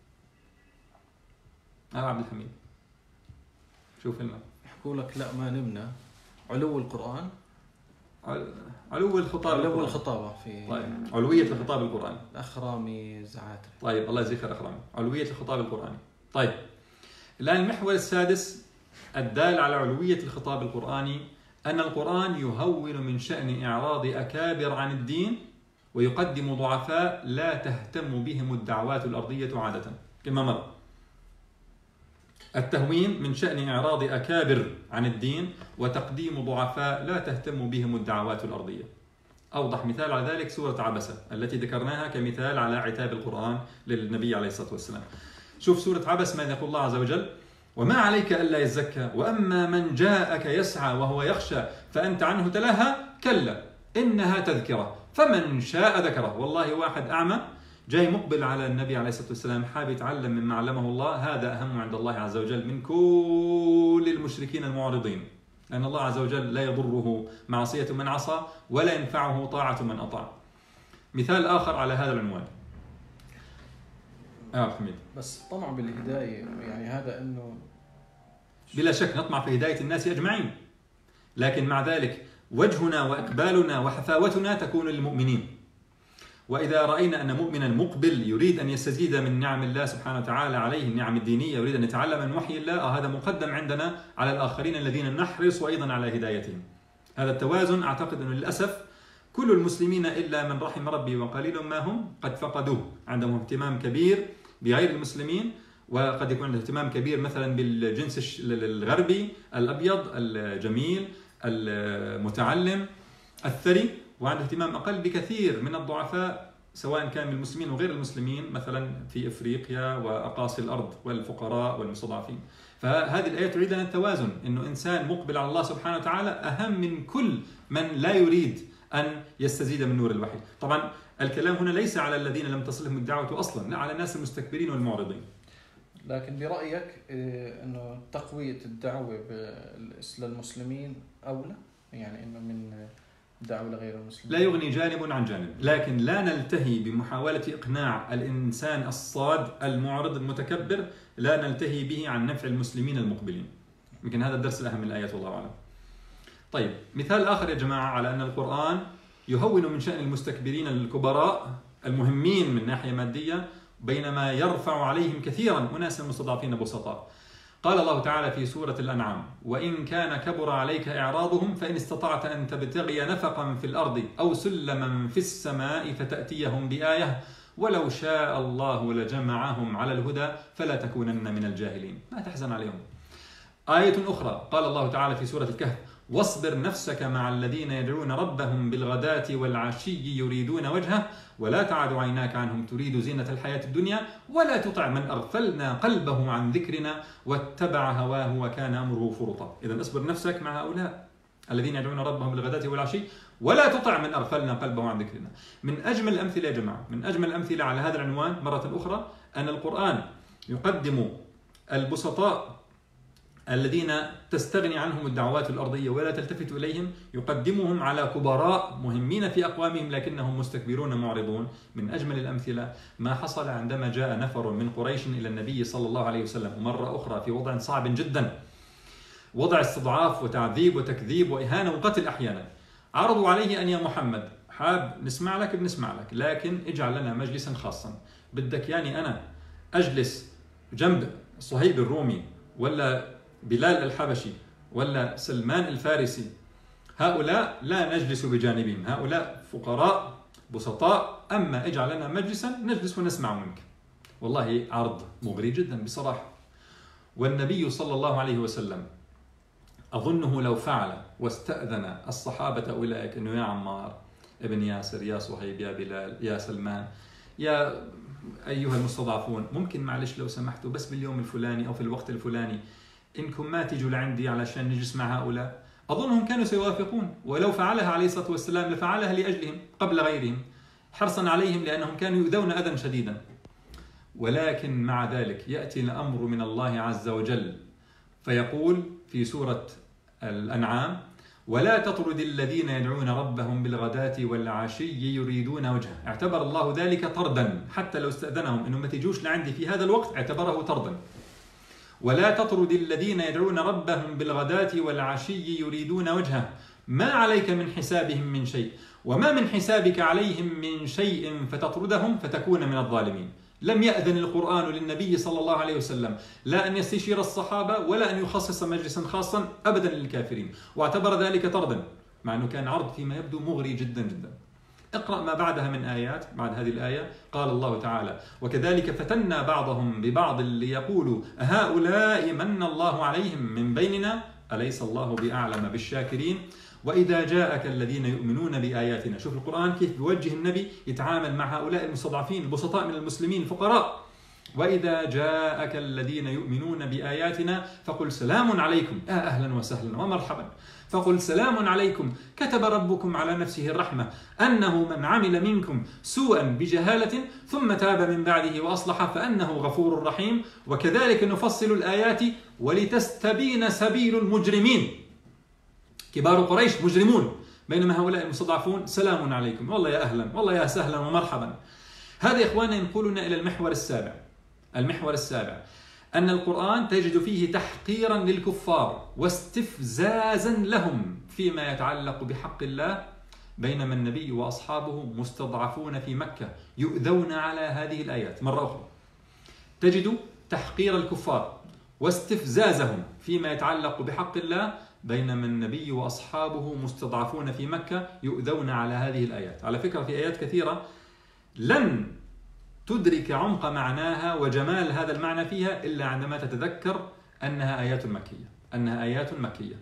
آه عبد الحميد شوف لنا. يحكوا لك لا ما نمنا. علو القرآن، علو الخطاب، علو الخطابة في طيب علوية الخطاب القرآني. الأخ رامي زعاتري. طيب الله يجزيك خير أخ رامي. علوية الخطاب القرآني. طيب الآن المحور السادس الدال على علوية الخطاب القرآني، أن القرآن يهون من شأن إعراض أكابر عن الدين ويقدم ضعفاء لا تهتم بهم الدعوات الأرضية عادة كما مر. التهوين من شأن إعراض أكابر عن الدين وتقديم ضعفاء لا تهتم بهم الدعوات الأرضية. أوضح مثال على ذلك سورة عبسة التي ذكرناها كمثال على عتاب القرآن للنبي عليه الصلاة والسلام. شوف سورة عبس ماذا يقول الله عز وجل: وما عليك ألا يزكى وأما من جاءك يسعى وهو يخشى فأنت عنه تلهى، كلا إنها تذكرة فمن شاء ذكره. والله واحد أعمى جاي مقبل على النبي عليه الصلاة والسلام حاب يتعلم مما علمه الله، هذا أهم عند الله عز وجل من كل المشركين المعرضين، لأن الله عز وجل لا يضره معصية من عصى ولا ينفعه طاعة من أطاع. مثال آخر على هذا العنوان. آه حميد. بس طمع بالهداية يعني هذا إنه بلا شك نطمع في هداية الناس أجمعين، لكن مع ذلك وجهنا وإقبالنا وحفاوتنا تكون للمؤمنين. وإذا رأينا أن مؤمنا مقبل يريد أن يستزيد من نعم الله سبحانه وتعالى عليه، النعم الدينية، يريد أن يتعلم من وحي الله، آه هذا مقدم عندنا على الآخرين الذين نحرص أيضا على هدايتهم. هذا التوازن أعتقد أنه للأسف كل المسلمين إلا من رحم ربي وقليل ما هم قد فقدوه. عندهم اهتمام كبير بغير المسلمين، وقد يكون عنده اهتمام كبير مثلا بالجنس الغربي الأبيض الجميل المتعلم الثري، وعنده اهتمام أقل بكثير من الضعفاء سواء كان من المسلمين وغير المسلمين مثلا في إفريقيا وأقاصي الأرض والفقراء والمستضعفين. فهذه الآية تعيد لنا التوازن، إنه إنسان مقبل على الله سبحانه وتعالى أهم من كل من لا يريد أن يستزيد من نور الوحي. طبعا الكلام هنا ليس على الذين لم تصلهم الدعوة أصلا، لا، على الناس المستكبرين والمعرضين. لكن برأيك إنه تقوية الدعوة للمسلمين أولى، يعني إنه من الدعوة لغير المسلمين. لا يغني جانب عن جانب، لكن لا نلتهي بمحاولة إقناع الإنسان الصاد المعرض المتكبر، لا نلتهي به عن نفع المسلمين المقبلين. يمكن هذا الدرس الأهم من الآيات والله أعلم. طيب، مثال آخر يا جماعة على أن القرآن يهون من شأن المستكبرين الكبراء المهمين من ناحية مادية، بينما يرفع عليهم كثيرا أناس المستضعفين بسطاء. قال الله تعالى في سورة الأنعام: وإن كان كبر عليك إعراضهم فإن استطعت أن تبتغي نفقا في الأرض أو سلما في السماء فتأتيهم بآية ولو شاء الله لجمعهم على الهدى فلا تكونن من الجاهلين. ما تحزن عليهم. آية أخرى قال الله تعالى في سورة الكهف: واصبر نفسك مع الذين يدعون ربهم بالغداة والعشي يريدون وجهه ولا تعد عيناك عنهم تريد زينة الحياة الدنيا ولا تطع من أغفلنا قلبه عن ذكرنا واتبع هواه وكان أمره فرطا. إذن اصبر نفسك مع هؤلاء الذين يدعون ربهم بالغداة والعشي ولا تطع من أغفلنا قلبه عن ذكرنا. من أجمل الأمثلة يا جماعة، من أجمل الأمثلة على هذا العنوان مرة أخرى أن القرآن يقدم البسطاء الذين تستغني عنهم الدعوات الأرضية ولا تلتفت إليهم، يقدمهم على كبراء مهمين في أقوامهم لكنهم مستكبرون معرضون. من أجمل الأمثلة ما حصل عندما جاء نفر من قريش إلى النبي صلى الله عليه وسلم ومرة أخرى في وضع صعب جدا، وضع استضعاف وتعذيب وتكذيب وإهانة وقتل أحيانا. عرضوا عليه أن يا محمد حاب نسمع لك بنسمع لك، لكن اجعل لنا مجلسا خاصا. بدك يعني أنا أجلس جنب صهيب الرومي ولا بلال الحبشي ولا سلمان الفارسي؟ هؤلاء لا نجلس بجانبهم، هؤلاء فقراء بسطاء، أما اجعل لنا مجلسا نجلس ونسمع منك. والله عرض مغري جدا بصراحة. والنبي صلى الله عليه وسلم أظنه لو فعل واستأذن الصحابة أولئك أنه يا عمار ابن ياسر، يا صهيب، يا بلال، يا سلمان، يا أيها المستضعفون، ممكن معلش لو سمحتوا بس باليوم الفلاني أو في الوقت الفلاني إنكم ما تيجوا لعندي علشان نجلس مع هؤلاء، أظنهم كانوا سيوافقون. ولو فعلها عليه الصلاة والسلام لفعلها لأجلهم قبل غيرهم، حرصا عليهم لأنهم كانوا يؤذون أذى شديدا. ولكن مع ذلك يأتي الأمر من الله عز وجل فيقول في سورة الأنعام: ولا تطرد الذين يدعون ربهم بالغداة والعشي يريدون وجهه. اعتبر الله ذلك طردا، حتى لو استأذنهم إنهم ما تجوش لعندي في هذا الوقت اعتبره طردا. ولا تطرد الذين يدعون ربهم بالغداة والعشي يريدون وجهه ما عليك من حسابهم من شيء وما من حسابك عليهم من شيء فتطردهم فتكون من الظالمين. لم يأذن القرآن للنبي صلى الله عليه وسلم لا أن يستشير الصحابة ولا أن يخصص مجلسا خاصا أبدا للكافرين، واعتبر ذلك طردا، مع أنه كان عرض فيما يبدو مغري جدا جدا. اقرأ ما بعدها من آيات. بعد هذه الآية قال الله تعالى: وكذلك فتنا بعضهم ببعض ليقولوا أهؤلاء من الله عليهم من بيننا أليس الله بأعلم بالشاكرين وإذا جاءك الذين يؤمنون بآياتنا. شوف القرآن كيف بيوجه النبي يتعامل مع هؤلاء المستضعفين البسطاء من المسلمين الفقراء. وإذا جاءك الذين يؤمنون بآياتنا فقل سلام عليكم. آه أهلا وسهلا ومرحبا. فقل سلام عليكم كتب ربكم على نفسه الرحمة أنه من عمل منكم سوءا بجهالة ثم تاب من بعده وأصلح فأنه غفور رحيم وكذلك نفصل الآيات ولتستبين سبيل المجرمين. كبار قريش مجرمون، بينما هؤلاء المستضعفون سلام عليكم، والله يا أهلا، والله يا سهلا ومرحبا. هذا يا إخواننا ينقلنا إلى المحور السابع. المحور السابع أن القرآن تجد فيه تحقيرا للكفار واستفزازا لهم فيما يتعلق بحق الله، بينما النبي وأصحابه مستضعفون في مكة يؤذون على هذه الآيات. مرة أخرى تجد تحقير الكفار واستفزازهم فيما يتعلق بحق الله، بينما النبي وأصحابه مستضعفون في مكة يؤذون على هذه الآيات. على فكرة في آيات كثيرة لن تدرك عمق معناها وجمال هذا المعنى فيها إلا عندما تتذكر أنها آيات مكية، أنها آيات مكية.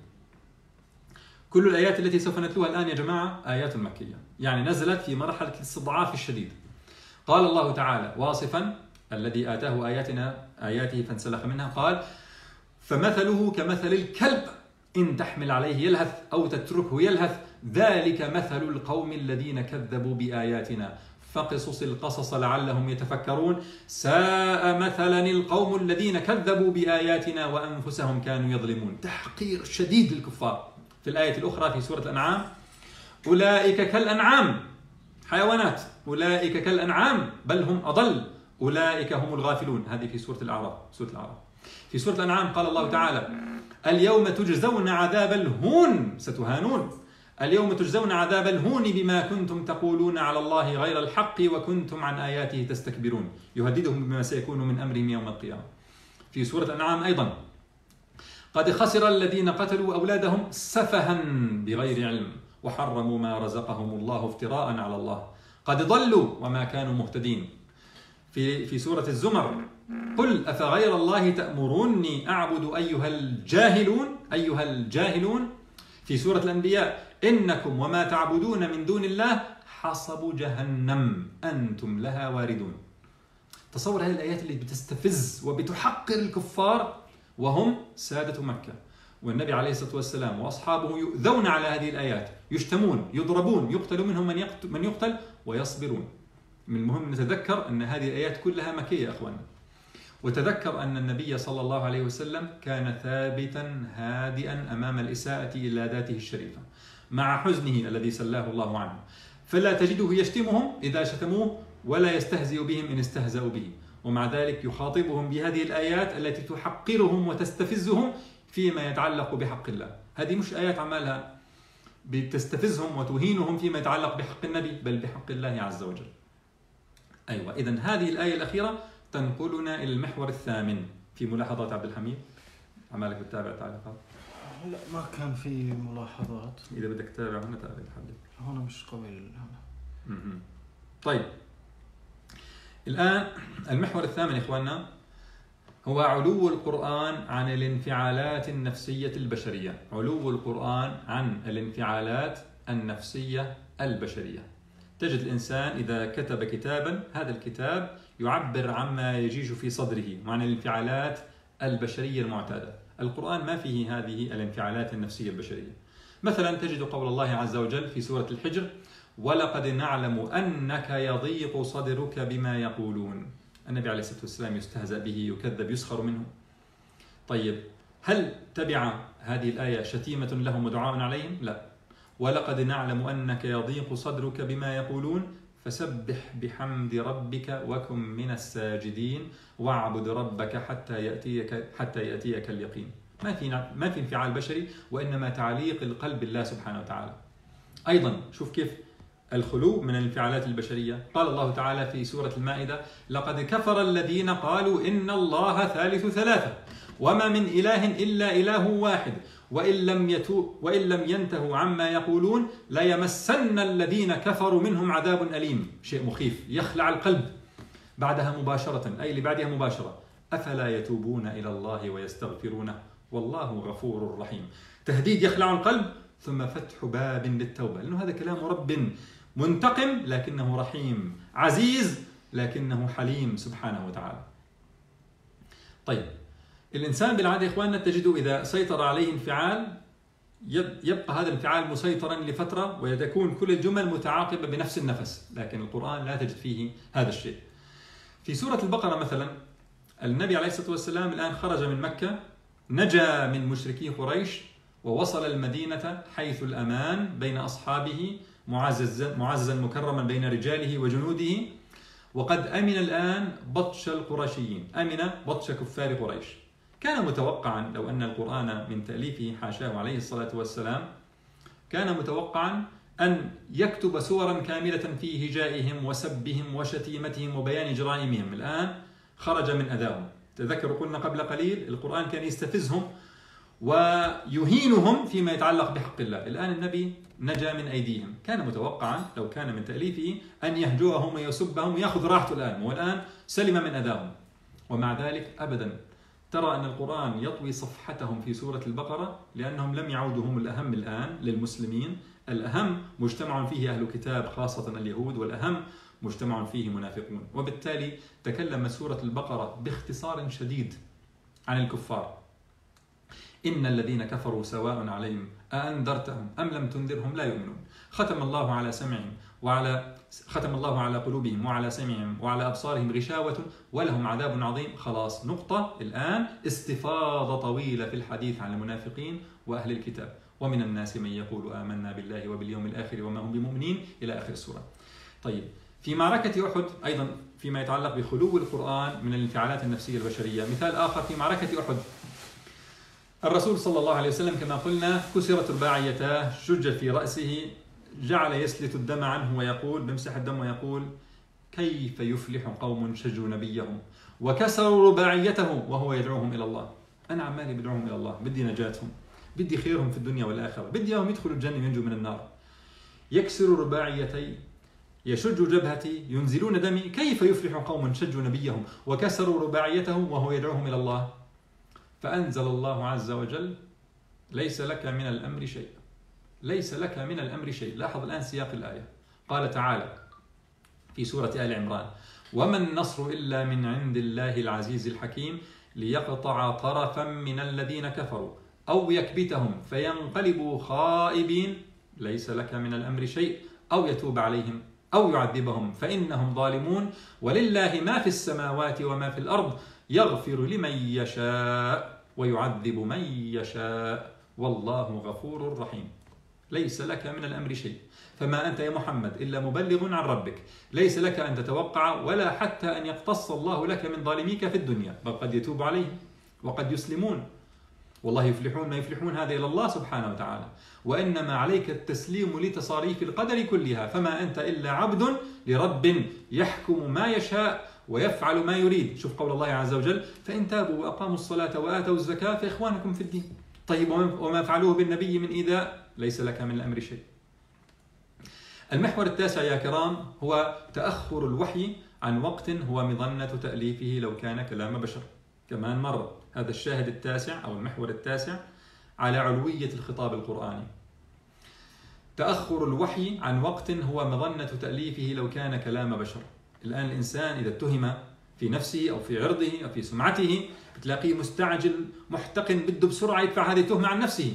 كل الآيات التي سوف نتلوها الآن يا جماعة آيات مكية، يعني نزلت في مرحلة الاستضعاف الشديد. قال الله تعالى واصفا الذي آتاه آياتنا آياته فانسلخ منها، قال: فمثله كمثل الكلب إن تحمل عليه يلهث أو تتركه يلهث ذلك مثل القوم الذين كذبوا بآياتنا فقصص القصص لعلهم يتفكرون ساء مثلا القوم الذين كذبوا بآياتنا وأنفسهم كانوا يظلمون. تحقير شديد للكفار. في الآية الأخرى في سورة الأنعام: أولئك كالأنعام، حيوانات، أولئك كالأنعام بل هم أضل، أولئك هم الغافلون. هذه في سورة الأعراف. سورة الأعراف. في سورة الأنعام قال الله تعالى: اليوم تجزون عذاب الهون، ستهانون، اليوم تجزون عذاب الهون بما كنتم تقولون على الله غير الحق وكنتم عن آياته تستكبرون، يهددهم بما سيكون من أمرهم يوم القيامة. في سورة الأنعام أيضا: قد خسر الذين قتلوا أولادهم سفها بغير علم وحرموا ما رزقهم الله افتراء على الله قد ضلوا وما كانوا مهتدين. في في سورة الزمر: قل أفغير الله تأمروني أعبد أيها الجاهلون أيها الجاهلون. في سورة الأنبياء: إنكم وما تعبدون من دون الله حصب جهنم أنتم لها واردون. تصور هذه الآيات اللي بتستفز وبتحقر الكفار وهم سادة مكة، والنبي عليه الصلاة والسلام وأصحابه يؤذون على هذه الآيات، يشتمون، يضربون، يقتل منهم من يقتل, من يقتل ويصبرون. من المهم نتذكر أن هذه الآيات كلها مكية أخوانا، وتذكر أن النبي صلى الله عليه وسلم كان ثابتا هادئا أمام الإساءة إلى ذاته الشريفة مع حزنه الذي سلاه الله عنه، فلا تجده يشتمهم إذا شتموه ولا يستهزئ بهم إن استهزأوا به، ومع ذلك يخاطبهم بهذه الآيات التي تحقرهم وتستفزهم فيما يتعلق بحق الله. هذه مش آيات عمالها بتستفزهم وتهينهم فيما يتعلق بحق النبي، بل بحق الله عز وجل. أيوة، إذن هذه الآية الأخيرة تنقلنا إلى المحور الثامن في ملاحظات عبد الحميد. عمالك بتتابع تعليقات؟ لا، ما كان في ملاحظات. إذا بدك تتابع هنا تابع الحديث. هنا مش قوي هنا. طيب، الآن المحور الثامن إخواننا هو علو القرآن عن الانفعالات النفسية البشرية. علو القرآن عن الانفعالات النفسية البشرية. تجد الإنسان إذا كتب كتابا، هذا الكتاب يعبر عما يجيش في صدره وعن الانفعالات البشرية المعتادة. القرآن ما فيه هذه الانفعالات النفسية البشرية. مثلا تجد قول الله عز وجل في سورة الحجر: ولقد نعلم أنك يضيق صدرك بما يقولون. النبي عليه الصلاة والسلام يستهزأ به، يكذب، يسخر منه. طيب، هل تبع هذه الآية شتيمة لهم ودعاء عليهم؟ لا. ولقد نعلم أنك يضيق صدرك بما يقولون فسبح بحمد ربك وكن من الساجدين واعبد ربك حتى يأتيك حتى يأتيك اليقين. ما في ما في انفعال بشري، وإنما تعليق القلب بالله سبحانه وتعالى. أيضا شوف كيف الخلو من الانفعالات البشرية. قال الله تعالى في سورة المائدة: لقد كفر الذين قالوا إن الله ثالث ثلاثة وما من إله إلا إله واحد وإن لم يتو وإن لم ينتهوا عما يقولون ليمسن الذين كفروا منهم عذاب أليم. شيء مخيف يخلع القلب. بعدها مباشرة، أي اللي بعدها مباشرة: أفلا يتوبون إلى الله ويستغفرونه والله غفور رحيم. تهديد يخلع القلب، ثم فتح باب للتوبة، لأنه هذا كلام رب منتقم لكنه رحيم، عزيز لكنه حليم سبحانه وتعالى. طيب، الإنسان بالعادة يا إخواننا تجده إذا سيطر عليه انفعال يبقى هذا الانفعال مسيطرا لفترة وتكون كل الجمل متعاقبة بنفس النفس، لكن القرآن لا تجد فيه هذا الشيء. في سورة البقرة مثلا النبي عليه الصلاة والسلام الآن خرج من مكة، نجا من مشركي قريش ووصل المدينة حيث الأمان بين أصحابه، معززا معززا مكرما بين رجاله وجنوده، وقد أمن الآن بطش القرشيين، أمن بطش كفار قريش. كان متوقعا لو أن القرآن من تأليفه حاشاه عليه الصلاة والسلام، كان متوقعا أن يكتب سورا كاملة في هجائهم وسبهم وشتيمتهم وبيان جرائمهم. الآن خرج من أذاهم. تذكروا قلنا قبل قليل القرآن كان يستفزهم ويهينهم فيما يتعلق بحق الله. الآن النبي نجا من أيديهم. كان متوقعا لو كان من تأليفه أن يهجوهم ويسبهم ويأخذ راحته الآن، والآن سلم من أذاهم. ومع ذلك أبدا ترى أن القرآن يطوي صفحتهم في سورة البقرة، لأنهم لم يعودوا هم الأهم الآن للمسلمين. الأهم مجتمع فيه أهل كتاب خاصة اليهود، والأهم مجتمع فيه منافقون. وبالتالي تكلم سورة البقرة باختصار شديد عن الكفار. إن الذين كفروا سواء عليهم أأنذرتهم أم لم تنذرهم لا يؤمنون. ختم الله على سمعهم وعلى ختم الله على قلوبهم وعلى سمعهم وعلى أبصارهم غشاوة ولهم عذاب عظيم. خلاص، نقطة. الآن استفاضة طويلة في الحديث عن المنافقين وأهل الكتاب، ومن الناس من يقول آمنا بالله وباليوم الآخر وما هم بمؤمنين إلى آخر السورة. طيب، في معركة أحد أيضا فيما يتعلق بخلو القرآن من الانفعالات النفسية البشرية، مثال آخر في معركة أحد، الرسول صلى الله عليه وسلم كما قلنا كسرت رباعيتاه، شج في رأسه، جعل يسلت الدم عنه ويقول، بمسح الدم ويقول: كيف يفلح قوم شجوا نبيهم وكسروا رباعيته وهو يدعوهم إلى الله. أنا عمالي بدعوهم إلى الله، بدي نجاتهم، بدي خيرهم في الدنيا والآخرة، بدي إياهم يدخلوا الجنة وينجوا من النار. يكسر رباعيتي، يشج جبهتي، ينزلون دمي، كيف يفلح قوم شجوا نبيهم وكسروا رباعيته وهو يدعوهم إلى الله. فأنزل الله عز وجل: ليس لك من الأمر شيء، ليس لك من الأمر شيء. لاحظ الآن سياق الآية، قال تعالى في سورة آل عمران: وما النصر إلا من عند الله العزيز الحكيم ليقطع طرفا من الذين كفروا أو يكبتهم فينقلبوا خائبين ليس لك من الأمر شيء أو يتوب عليهم أو يعذبهم فإنهم ظالمون ولله ما في السماوات وما في الأرض يغفر لمن يشاء ويعذب من يشاء والله غفور رحيم. ليس لك من الأمر شيء، فما أنت يا محمد إلا مبلغ عن ربك، ليس لك أن تتوقع ولا حتى أن يقتص الله لك من ظالميك في الدنيا، بل قد يتوب عليهم وقد يسلمون، والله يفلحون ما يفلحون هذا إلى الله سبحانه وتعالى، وإنما عليك التسليم لتصاريف القدر كلها، فما أنت إلا عبد لرب يحكم ما يشاء ويفعل ما يريد. شوف قول الله عز وجل: فإن تابوا وأقاموا الصلاة وآتوا الزكاة فإخوانكم في الدين. طيب، وما فعلوه بالنبي من إيذاء ليس لك من الأمر شيء. المحور التاسع يا كرام هو تأخر الوحي عن وقت هو مظنة تأليفه لو كان كلام بشر. كمان مرة، هذا الشاهد التاسع أو المحور التاسع على علوية الخطاب القرآني. تأخر الوحي عن وقت هو مظنة تأليفه لو كان كلام بشر. الآن الإنسان إذا اتهم في نفسه أو في عرضه أو في سمعته بتلاقيه مستعجل محتقن بده بسرعة يدفع هذه التهمة عن نفسه.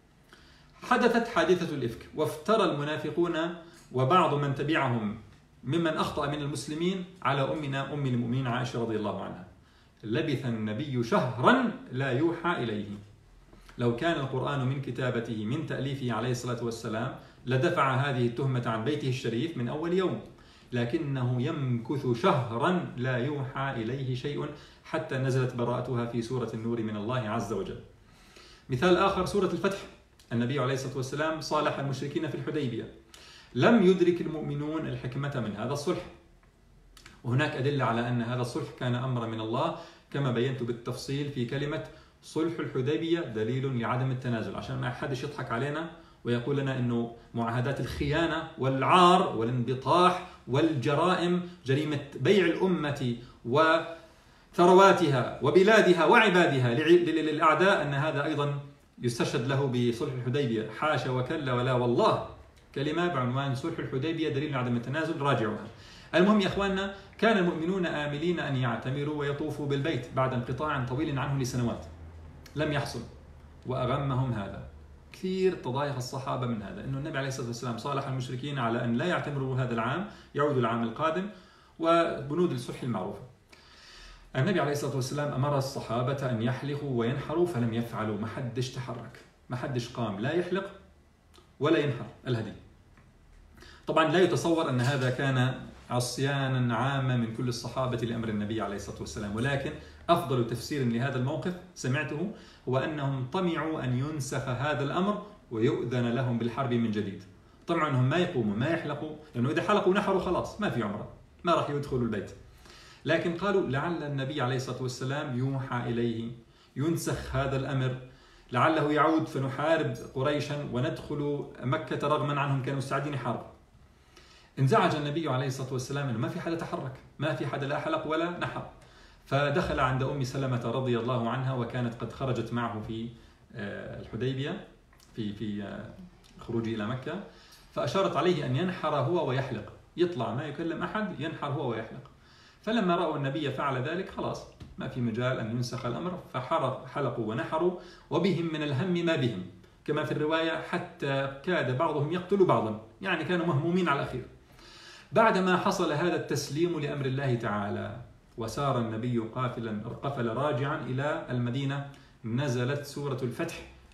حدثت حادثة الإفك وافترى المنافقون وبعض من تبعهم ممن أخطأ من المسلمين على أمنا أم المؤمنين عائشة رضي الله عنها. لبث النبي شهرا لا يوحى إليه. لو كان القرآن من كتابته من تأليفه عليه الصلاة والسلام لدفع هذه التهمة عن بيته الشريف من أول يوم، لكنه يمكث شهرا لا يوحى إليه شيء حتى نزلت براءتها في سورة النور من الله عز وجل. مثال آخر سورة الفتح، النبي عليه الصلاة والسلام صالح المشركين في الحديبية، لم يدرك المؤمنون الحكمة من هذا الصلح، وهناك أدلة على أن هذا الصلح كان أمر من الله كما بينت بالتفصيل في كلمة صلح الحديبية دليل لعدم التنازل، عشان ما حدش يضحك علينا ويقول لنا أنه معاهدات الخيانة والعار والانبطاح والجرائم، جريمة بيع الأمة وثرواتها وبلادها وعبادها للأعداء، أن هذا أيضا يستشهد له بصلح الحديبية. حاشا وكلا ولا والله، كلمة بعنوان صلح الحديبية دليل لعدم التنازل، راجعوها. المهم يا أخواننا، كان المؤمنون آملين أن يعتمروا ويطوفوا بالبيت بعد انقطاع طويل عنه لسنوات، لم يحصل وأغمهم هذا. كثير تضايق الصحابة من هذا، أنه النبي عليه الصلاة والسلام صالح المشركين على أن لا يعتمروا هذا العام، يعودوا العام القادم، وبنود الصلح المعروفة. النبي عليه الصلاة والسلام أمر الصحابة أن يحلقوا وينحروا فلم يفعلوا، ما حدش تحرك، ما حدش قام لا يحلق ولا ينحر الهدي. طبعا لا يتصور أن هذا كان عصيانا عاما من كل الصحابة لأمر النبي عليه الصلاة والسلام، ولكن أفضل تفسير لهذا الموقف سمعته هو أنهم طمعوا أن ينسخ هذا الأمر ويؤذن لهم بالحرب من جديد. طمعوا أنهم ما يقوموا ما يحلقوا، لأنه إذا حلقوا نحروا خلاص ما في عمرة، ما راح يدخلوا البيت. لكن قالوا لعل النبي عليه الصلاة والسلام يوحى إليه ينسخ هذا الأمر، لعله يعود فنحارب قريشا وندخل مكة رغما عنهم كانوا مستعدين يحاربوا. انزعج النبي عليه الصلاة والسلام أنه ما في حدا تحرك، ما في حدا لا حلق ولا نحر، فدخل عند أم سلمة رضي الله عنها وكانت قد خرجت معه في الحديبية في في خروجه إلى مكة، فأشارت عليه أن ينحر هو ويحلق، يطلع ما يكلم أحد، ينحر هو ويحلق. فلما رأوا النبي فعل ذلك خلاص ما في مجال أن ينسخ الأمر، فحلقوا ونحروا وبهم من الهم ما بهم، كما في الرواية حتى كاد بعضهم يقتل بعضا، يعني كانوا مهمومين على الأخير. بعدما حصل هذا التسليم لأمر الله تعالى وسار النبي قافلا قفل راجعا إلى المدينة، نزلت سورة الفتح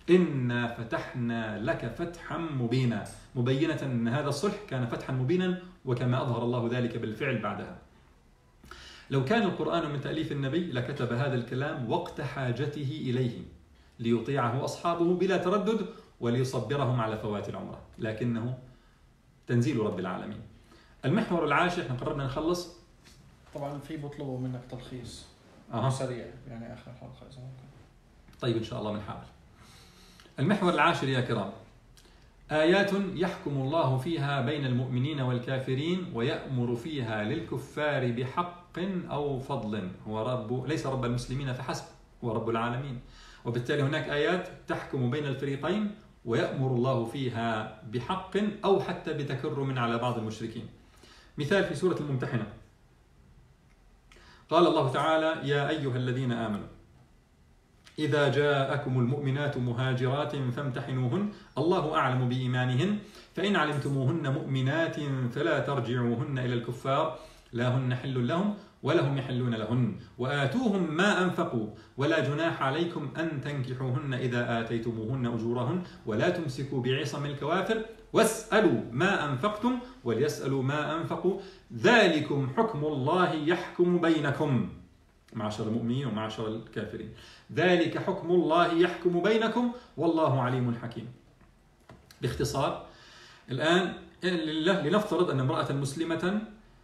إنا فتحنا لك فتحا مبينا، مبينة أن هذا الصلح كان فتحا مبينا، وكما أظهر الله ذلك بالفعل بعدها. لو كان القرآن من تأليف النبي لكتب هذا الكلام وقت حاجته إليه ليطيعه أصحابه بلا تردد وليصبرهم على فوات العمرة، لكنه تنزيل رب العالمين. المحور العاشر، احنا قررنا نخلص. طبعا في بطلبوا منك تلخيص أه. سريع يعني آخر حلقة إذا ممكن. طيب إن شاء الله بنحاول. المحور العاشر يا كرام، آيات يحكم الله فيها بين المؤمنين والكافرين ويأمر فيها للكفار بحق أو فضل، هو رب ليس رب المسلمين فحسب، هو رب العالمين، وبالتالي هناك آيات تحكم بين الفريقين ويأمر الله فيها بحق أو حتى بتكرم على بعض المشركين. مثال في سورة الممتحنة، قال الله تعالى: يا أيها الذين آمنوا إذا جاءكم المؤمنات مهاجرات فامتحنوهن الله أعلم بإيمانهن فإن علمتموهن مؤمنات فلا ترجعوهن إلى الكفار لا هن حل لهم ولهم يحلون لهن وآتوهم ما أنفقوا ولا جناح عليكم أن تنكحوهن إذا آتيتموهن أجورهن ولا تمسكوا بعصم الكوافر واسألوا ما أنفقتم وليسألوا ما أنفقوا ذلكم حكم الله يحكم بينكم، معشر المؤمنين ومعشر الكافرين، ذلك حكم الله يحكم بينكم والله عليم حكيم. باختصار، الآن لنفترض أن امرأة مسلمة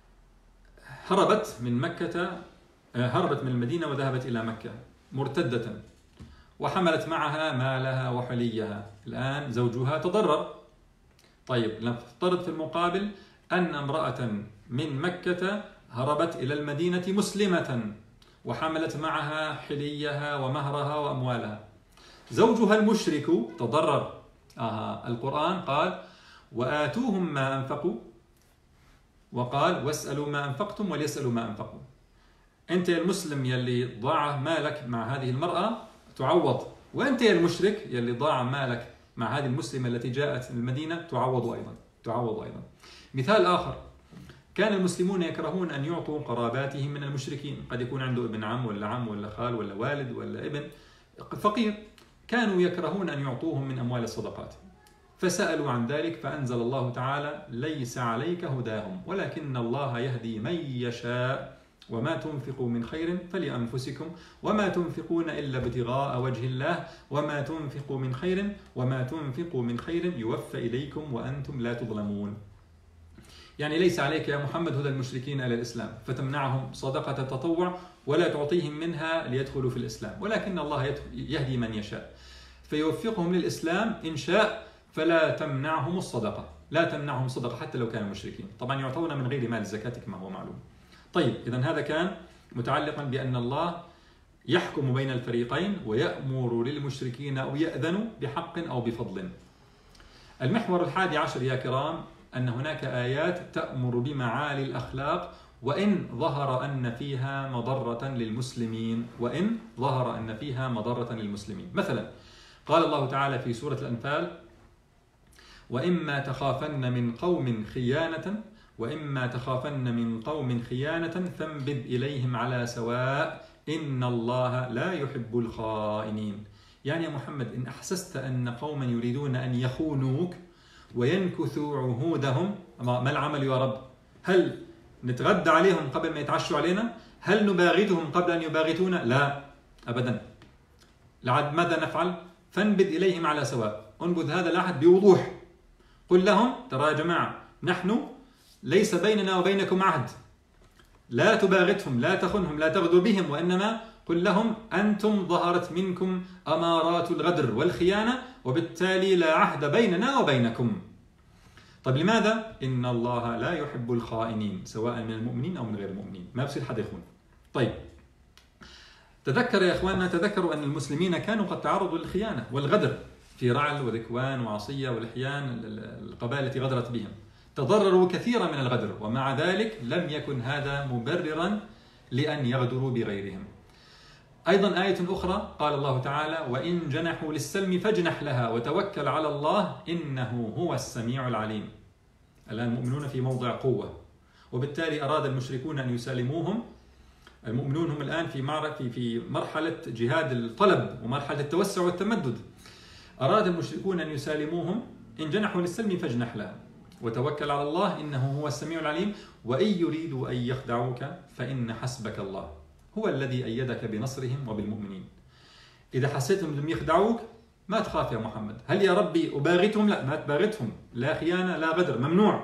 هربت من مكة، هربت من المدينة وذهبت إلى مكة مرتدة، وحملت معها مالها وحليها. الآن زوجها تضرر. طيب نفترض في المقابل أن امرأة من مكة هربت إلى المدينة مسلمة وحملت معها حليها ومهرها وأموالها. زوجها المشرك تضرر. آه القرآن قال: وآتوهم ما أنفقوا، وقال: واسألوا ما أنفقتم وليسألوا ما أنفقوا. أنت يا المسلم يلي ضاع مالك مع هذه المرأة تعوض، وأنت يا المشرك يلي ضاع مالك مع هذه المسلمة التي جاءت من المدينة تعوض أيضا. تعوض أيضا. مثال آخر، كان المسلمون يكرهون أن يعطوا قراباتهم من المشركين، قد يكون عنده ابن عم ولا عم ولا خال ولا والد ولا ابن فقير، كانوا يكرهون أن يعطوهم من أموال الصدقات، فسألوا عن ذلك فأنزل الله تعالى: ليس عليك هداهم ولكن الله يهدي من يشاء وما تنفقوا من خير فلأنفسكم وما تنفقون إلا ابتغاء وجه الله وما تنفقوا من خير وما تنفقوا من خير يوفى إليكم وأنتم لا تظلمون. يعني ليس عليك يا محمد هدى المشركين إلى الإسلام فتمنعهم صدقة التطوع ولا تعطيهم منها ليدخلوا في الإسلام، ولكن الله يهدي من يشاء فيوفقهم للإسلام إن شاء، فلا تمنعهم الصدقة، لا تمنعهم صدقة حتى لو كانوا مشركين. طبعا يعطون من غير مال الزكاة كما هو معلوم. طيب إذا هذا كان متعلقا بأن الله يحكم بين الفريقين ويأمر للمشركين أو يأذن بحق أو بفضل. المحور الحادي عشر يا كرام، أن هناك آيات تأمر بمعالي الأخلاق وإن ظهر أن فيها مضرة للمسلمين، وإن ظهر أن فيها مضرة للمسلمين. مثلا قال الله تعالى في سورة الأنفال: وإما تخافن من قوم خيانة وإما تخافن من قوم خيانة فانبذ إليهم على سواء إن الله لا يحب الخائنين. يعني يا محمد إن أحسست أن قوما يريدون أن يخونوك وينكثوا عهودهم، ما العمل يا رب؟ هل نتغدى عليهم قبل ما يتعشوا علينا؟ هل نباغتهم قبل أن يباغتونا؟ لا أبدا. لعد ماذا نفعل؟ فانبذ إليهم على سواء، انبذ هذا الأحد بوضوح، قل لهم: ترى يا جماعة نحن ليس بيننا وبينكم عهد، لا تباغتهم لا تخنهم لا تغدر بهم، وإنما قل لهم أنتم ظهرت منكم أمارات الغدر والخيانة وبالتالي لا عهد بيننا وبينكم. طيب لماذا؟ إن الله لا يحب الخائنين سواء من المؤمنين أو من غير المؤمنين، ما بصير حدا يخون. طيب تذكر يا إخواننا، تذكروا أن المسلمين كانوا قد تعرضوا للخيانة والغدر في رعل وذكوان وعصية والحيان، القبائل التي غدرت بهم تضرروا كثيرا من الغدر، ومع ذلك لم يكن هذا مبررا لأن يغدروا بغيرهم. أيضا آية أخرى قال الله تعالى: وإن جنحوا للسلم فاجنح لها وتوكل على الله إنه هو السميع العليم. الآن المؤمنون في موضع قوة، وبالتالي أراد المشركون أن يسالموهم. المؤمنون هم الآن في في في مرحلة جهاد الطلب ومرحلة التوسع والتمدد. أراد المشركون أن يسالموهم إن جنحوا للسلم فاجنح لها وتوكل على الله إنه هو السميع العليم وإن يريدوا أن يخدعوك فإن حسبك الله هو الذي أيدك بنصرهم وبالمؤمنين. إذا حسيتهم أنهم يخدعوك ما تخاف يا محمد. هل يا ربي أباغتهم؟ لا، ما تباغتهم، لا خيانة لا غدر، ممنوع.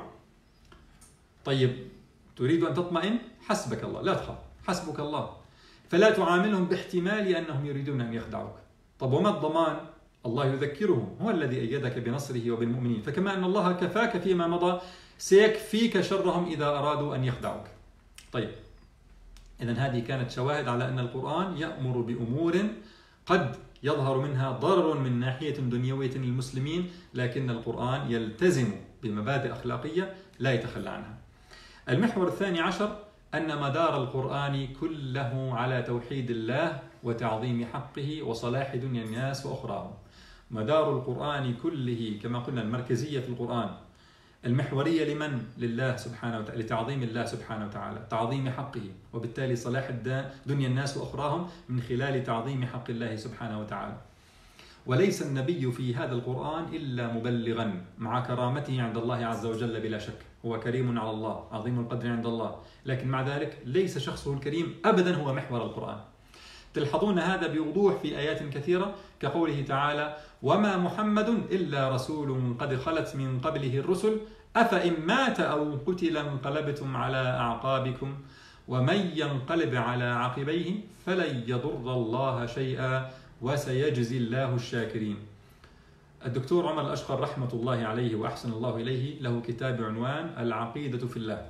طيب تريد أن تطمئن؟ حسبك الله، لا تخاف، حسبك الله. فلا تعاملهم باحتمال أنهم يريدون أن يخدعوك. طب وما الضمان؟ الله يذكرهم هو الذي أيدك بنصره وبالمؤمنين، فكما أن الله كفاك فيما مضى سيكفيك شرهم إذا أرادوا أن يخدعوك. طيب إذن هذه كانت شواهد على أن القرآن يأمر بأمور قد يظهر منها ضرر من ناحية دنيوية للمسلمين، لكن القرآن يلتزم بمبادئ أخلاقية لا يتخلى عنها. المحور الثاني عشر أن مدار القرآن كله على توحيد الله وتعظيم حقه وصلاح دنيا الناس وأخراهم. مدار القرآن كله كما قلنا المركزية في القرآن المحورية لمن؟ لله سبحانه وتعالى، لتعظيم الله سبحانه وتعالى، تعظيم حقه، وبالتالي صلاح دنيا الناس وأخراهم من خلال تعظيم حق الله سبحانه وتعالى. وليس النبي في هذا القرآن إلا مبلغا مع كرامته عند الله عز وجل بلا شك، هو كريم على الله عظيم القدر عند الله، لكن مع ذلك ليس شخصه الكريم أبدا هو محور القرآن. تلحظون هذا بوضوح في آيات كثيرة كقوله تعالى: وما محمد إلا رسول قد خلت من قبله الرسل أفإن مات أو قتل انقلبتم على أعقابكم ومن ينقلب على عقبيه فلن يضر الله شيئا وسيجزي الله الشاكرين. الدكتور عمر الأشقر رحمة الله عليه وأحسن الله إليه له كتاب عنوان العقيدة في الله،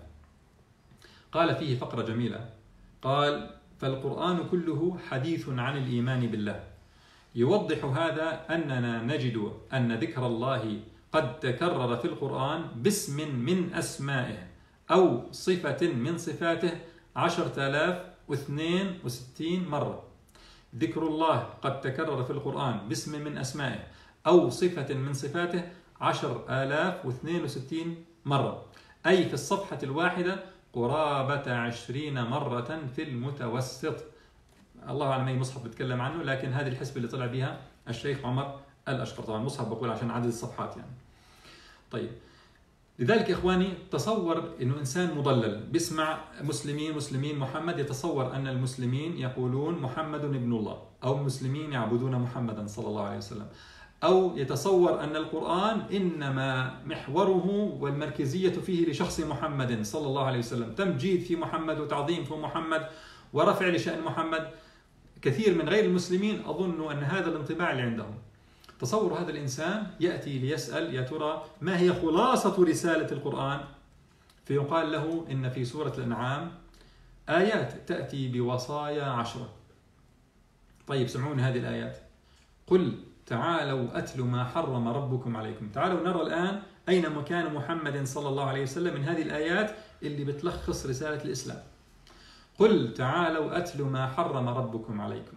قال فيه فقرة جميلة، قال: فالقرآن كله حديث عن الإيمان بالله. يوضح هذا أننا نجد أن ذكر الله قد تكرر في القرآن باسم من أسمائه أو صفة من صفاته عشرة آلاف واثنين وستين مرة. ذكر الله قد تكرر في القرآن باسم من أسمائه أو صفة من صفاته عشر آلاف واثنين وستين مرة، أي في الصفحة الواحدة قرابة عشرين مرة في المتوسط. الله أعلم أي مصحف بتكلم عنه، لكن هذه الحسبة اللي طلع بها الشيخ عمر الأشقر. طبعا مصحف بقول عشان عدد الصفحات يعني. طيب لذلك إخواني تصور إنه إنسان مضلل بيسمع مسلمين مسلمين محمد، يتصور أن المسلمين يقولون محمد ابن الله، أو المسلمين يعبدون محمدا صلى الله عليه وسلم، أو يتصور أن القرآن إنما محوره والمركزية فيه لشخص محمد صلى الله عليه وسلم، تمجيد في محمد وتعظيم في محمد ورفع لشأن محمد. كثير من غير المسلمين أظن أن هذا الانطباع اللي عندهم. تصور هذا الإنسان يأتي ليسأل: يا ترى ما هي خلاصة رسالة القرآن؟ فيقال له إن في سورة الأنعام آيات تأتي بوصايا عشرة. طيب سمعون هذه الآيات: قل تعالوا أتل ما حرم ربكم عليكم. تعالوا نرى الآن أين مكان محمد صلى الله عليه وسلم من هذه الآيات اللي بتلخص رسالة الإسلام. قل تعالوا أتل ما حرم ربكم عليكم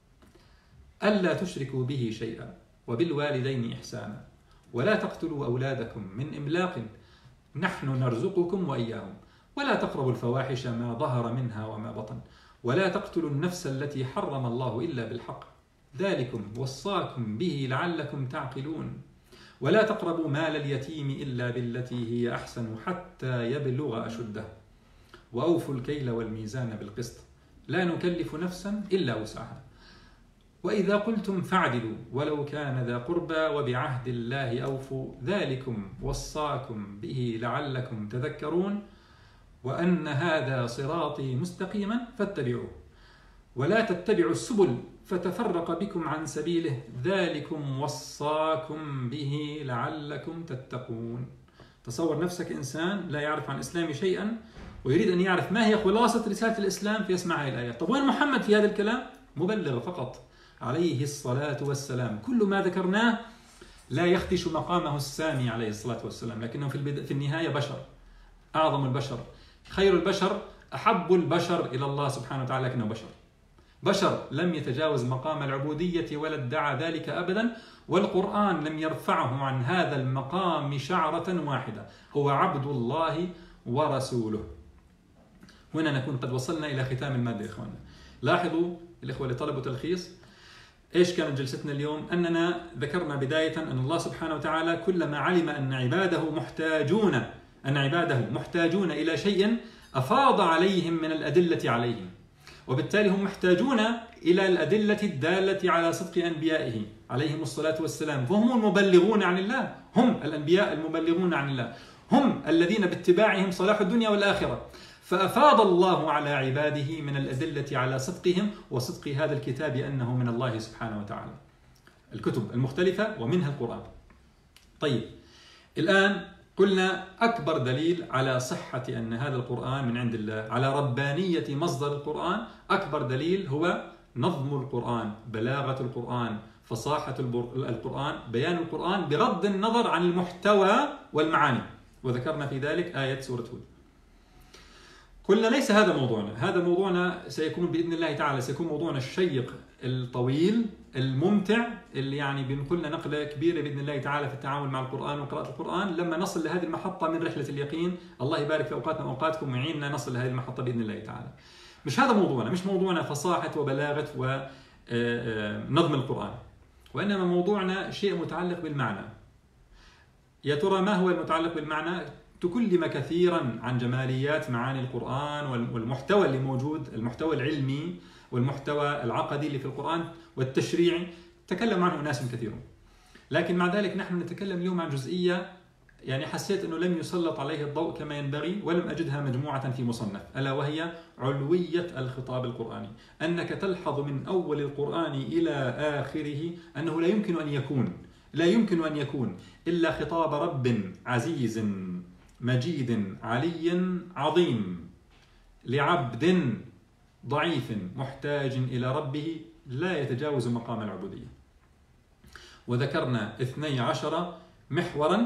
ألا تشركوا به شيئا وبالوالدين إحسانا ولا تقتلوا أولادكم من إملاق نحن نرزقكم وإياهم ولا تقربوا الفواحش ما ظهر منها وما بطن ولا تقتلوا النفس التي حرم الله إلا بالحق ذلكم وصاكم به لعلكم تعقلون ولا تقربوا مال اليتيم إلا بالتي هي أحسن حتى يبلغ أشده وأوفوا الكيل والميزان بالقسط لا نكلف نفسا إلا وسعها وإذا قلتم فاعدلوا ولو كان ذا قربى وبعهد الله أوفوا ذلكم وصاكم به لعلكم تذكرون وأن هذا صراطي مستقيما فاتبعوه ولا تتبعوا السبل فتفرق بكم عن سبيله ذلكم وصاكم به لعلكم تتقون. تصور نفسك إنسان لا يعرف عن الإسلام شيئا ويريد أن يعرف ما هي خلاصة رسالة الإسلام فيسمع هذه الآيات. طب وين محمد في هذا الكلام؟ مبلغ فقط عليه الصلاة والسلام. كل ما ذكرناه لا يخدش مقامه السامي عليه الصلاة والسلام، لكنه في, البد... في النهاية بشر، أعظم البشر، خير البشر، أحب البشر إلى الله سبحانه وتعالى، لكنه بشر بشر لم يتجاوز مقام العبودية ولا ادعى ذلك أبدا، والقرآن لم يرفعه عن هذا المقام شعرة واحدة، هو عبد الله ورسوله. هنا نكون قد وصلنا إلى ختام المادة يا إخواننا. لاحظوا الإخوة اللي طلبوا تلخيص، إيش كانت جلستنا اليوم؟ أننا ذكرنا بداية أن الله سبحانه وتعالى كلما علم أن عباده محتاجون أن عباده محتاجون إلى شيء أفاض عليهم من الأدلة عليهم، وبالتالي هم محتاجون إلى الأدلة الدالة على صدق أنبيائه عليهم الصلاة والسلام، فهم المبلغون عن الله، هم الأنبياء المبلغون عن الله، هم الذين باتباعهم صلاح الدنيا والآخرة. فأفاض الله على عباده من الأدلة على صدقهم وصدق هذا الكتاب أنه من الله سبحانه وتعالى، الكتب المختلفة ومنها القرآن. طيب، الآن قلنا أكبر دليل على صحة أن هذا القرآن من عند الله، على ربانية مصدر القرآن، أكبر دليل هو نظم القرآن، بلاغة القرآن، فصاحة القرآن، بيان القرآن بغض النظر عن المحتوى والمعاني، وذكرنا في ذلك آية سورة هود. قلنا ليس هذا موضوعنا، هذا موضوعنا سيكون بإذن الله تعالى سيكون موضوعنا الشيق الطويل الممتع اللي يعني بنقلنا نقلة كبيرة بإذن الله تعالى في التعامل مع القرآن وقراءة القرآن لما نصل لهذه المحطة من رحلة اليقين. الله يبارك في أوقاتنا وأوقاتكم ويعيننا نصل لهذه المحطة بإذن الله تعالى. مش هذا موضوعنا، مش موضوعنا فصاحة وبلاغة ونظم القرآن، وإنما موضوعنا شيء متعلق بالمعنى. يا ترى ما هو المتعلق بالمعنى؟ تكلم كثيرا عن جماليات معاني القرآن والمحتوى اللي موجود، المحتوى العلمي والمحتوى العقدي اللي في القرآن والتشريعي، تكلم عنه ناس كثيرون. لكن مع ذلك نحن نتكلم اليوم عن جزئية يعني حسيت أنه لم يسلط عليه الضوء كما ينبغي ولم أجدها مجموعة في مصنف، ألا وهي علوية الخطاب القرآني. أنك تلحظ من أول القرآن إلى آخره أنه لا يمكن أن يكون لا يمكن أن يكون إلا خطاب رب عزيز مجيد علي عظيم لعبد ضعيف محتاج إلى ربه لا يتجاوز مقام العبودية. وذكرنا اثني عشر محورا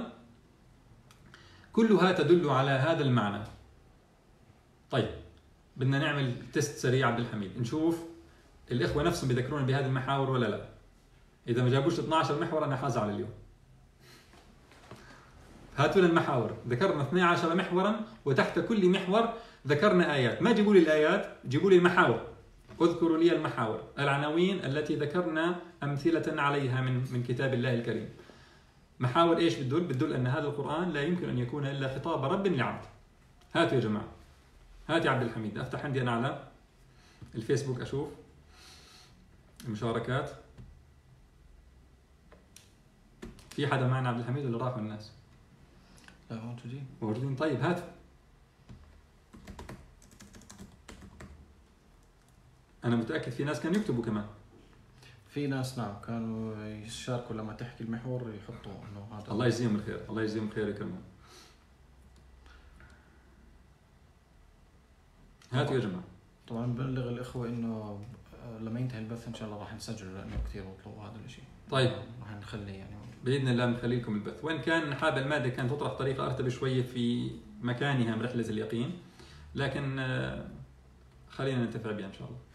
كلها تدل على هذا المعنى. طيب، بدنا نعمل تست سريع عبد الحميد نشوف الإخوة نفسهم بيذكرون بهذه المحاور ولا لا. إذا ما جابوش اثني عشر محور أنا حازعل اليوم. هاتوا لنا المحاور، ذكرنا اثني عشر محورا وتحت كل محور ذكرنا آيات. ما جيبوا لي الآيات، جيبوا لي المحاور. اذكروا لي المحاور، العناوين التي ذكرنا أمثلة عليها من من كتاب الله الكريم. محاور ايش بتدل؟ بتدل أن هذا القرآن لا يمكن أن يكون إلا خطاب رب لعبد. هاتوا يا جماعة، هات يا عبد الحميد، أفتح عندي أنا على الفيسبوك أشوف المشاركات. في حدا معنا عبد الحميد ولا راحوا الناس؟ لا موجودين. موجودين. طيب هاتوا. أنا متأكد في ناس كانوا يكتبوا كمان. في ناس نعم كانوا يشاركوا لما تحكي المحور يحطوا إنه هذا. الله يجزيهم الخير، الله يجزيهم الخير يكرمهم. هاتوا يا جماعة. طبعا بلغ الإخوة إنه لما ينتهي البث إن شاء الله راح نسجله لأنه كثير يطلبوا هذا الشيء. طيب. راح نخليه يعني. بإذن الله بنخلي لكم البث، وإن كان حاب المادة كانت تطرح بطريقة أرتب شوية في مكانها من رحلة اليقين، لكن خلينا ننتفع بها إن شاء الله.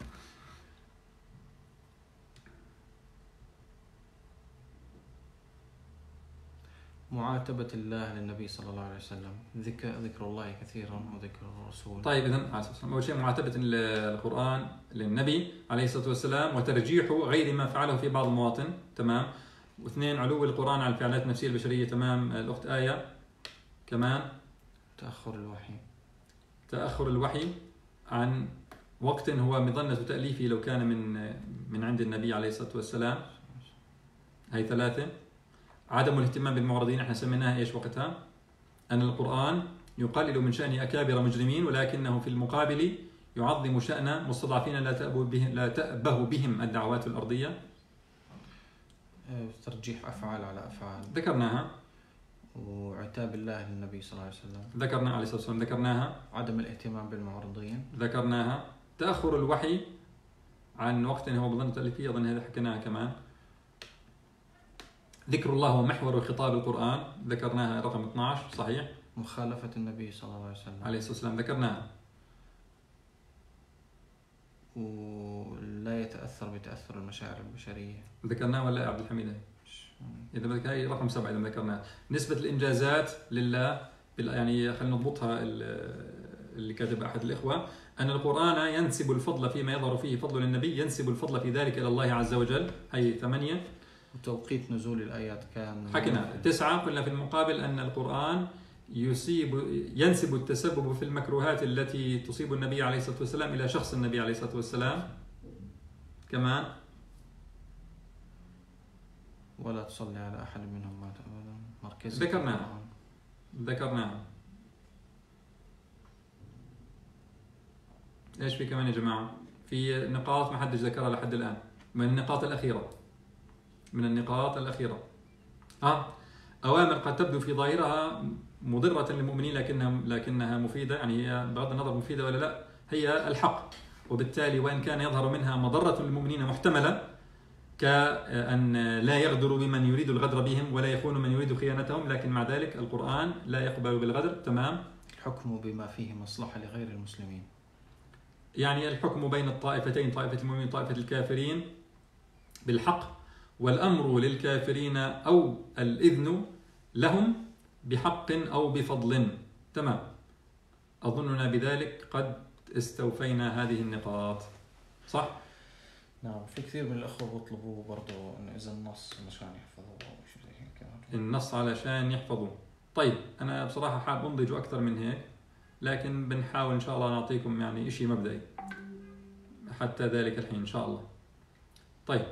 معاتبة الله للنبي صلى الله عليه وسلم، ذكر ذكر الله كثيرا وذكر الرسول. طيب إذن أول شيء معاتبة القرآن للنبي عليه الصلاة والسلام وترجيحه غير ما فعله في بعض المواطن، تمام. واثنين علو القرآن على الفعالات النفسية البشرية، تمام. الأخت آية كمان تأخر الوحي، تأخر الوحي عن وقت هو مظنة تأليفه لو كان من من عند النبي عليه الصلاة والسلام. هي ثلاثة. عدم الاهتمام بالمعرضين، احنا سميناها ايش وقتها؟ أن القرآن يقلل من شأن أكابر مجرمين ولكنه في المقابل يعظم شأن مستضعفين لا تأبه بهم لا تأبه بهم الدعوات الأرضية. ترجيح أفعال على أفعال ذكرناها. وعتاب الله للنبي صلى الله عليه وسلم ذكرنا عليه الصلاة والسلام ذكرناها. عدم الاهتمام بالمعرضين ذكرناها. تأخر الوحي عن وقت هو بظن تأليفية، أظن هذا حكيناها كمان. ذكر الله ومحور خطاب القرآن ذكرناها رقم اثني عشر صحيح. مخالفة النبي صلى الله عليه وسلم عليه الصلاة والسلام ذكرناها. ولا يتأثر بتأثر المشاعر البشرية ذكرناها ولا عبد الحميد؟ إذا بدك هاي رقم سبعة إذا ذكرناها. نسبة الإنجازات لله يعني خلينا نضبطها اللي كاتب أحد الإخوة، أن القرآن ينسب الفضل فيما يظهر فيه فضل للنبي، ينسب الفضل في ذلك إلى الله عز وجل. هي ثمانية. وتوقيت نزول الآيات كان حكنا. تسعة، قلنا في المقابل أن القرآن يصيب ينسب التسبب في المكروهات التي تصيب النبي عليه الصلاة والسلام إلى شخص النبي عليه الصلاة والسلام. كمان ولا تصلي على أحد منهم مات أبدا. مركز ذكرناها ذكرناها ايش في كمان يا جماعة؟ في نقاط ما حدش ذكرها لحد الآن، من النقاط الأخيرة من النقاط الأخيرة ها أوامر قد تبدو في ظاهرها مضرة للمؤمنين لكنها لكنها مفيدة، يعني هي بغض النظر مفيدة ولا لا هي الحق، وبالتالي وإن كان يظهر منها مضرة للمؤمنين محتملة كأن لا يغدروا بمن يريد الغدر بهم ولا يخون من يريد خيانتهم، لكن مع ذلك القرآن لا يقبل بالغدر. تمام. الحكم بما فيه مصلحة لغير المسلمين، يعني الحكم بين الطائفتين، طائفة المؤمنين وطائفة الكافرين بالحق، والأمر للكافرين أو الإذن لهم بحق أو بفضل. تمام. أظننا بذلك قد استوفينا هذه النقاط، صح؟ نعم. في كثير من الأخوة بيطلبوا برضو إنه إذا النص مشان يحفظوه أو شيء زي هيك. النص علشان يحفظوه. طيب أنا بصراحة حاب أنضج أكثر من هيك، لكن بنحاول إن شاء الله نعطيكم يعني إشي مبدئي حتى ذلك الحين إن شاء الله. طيب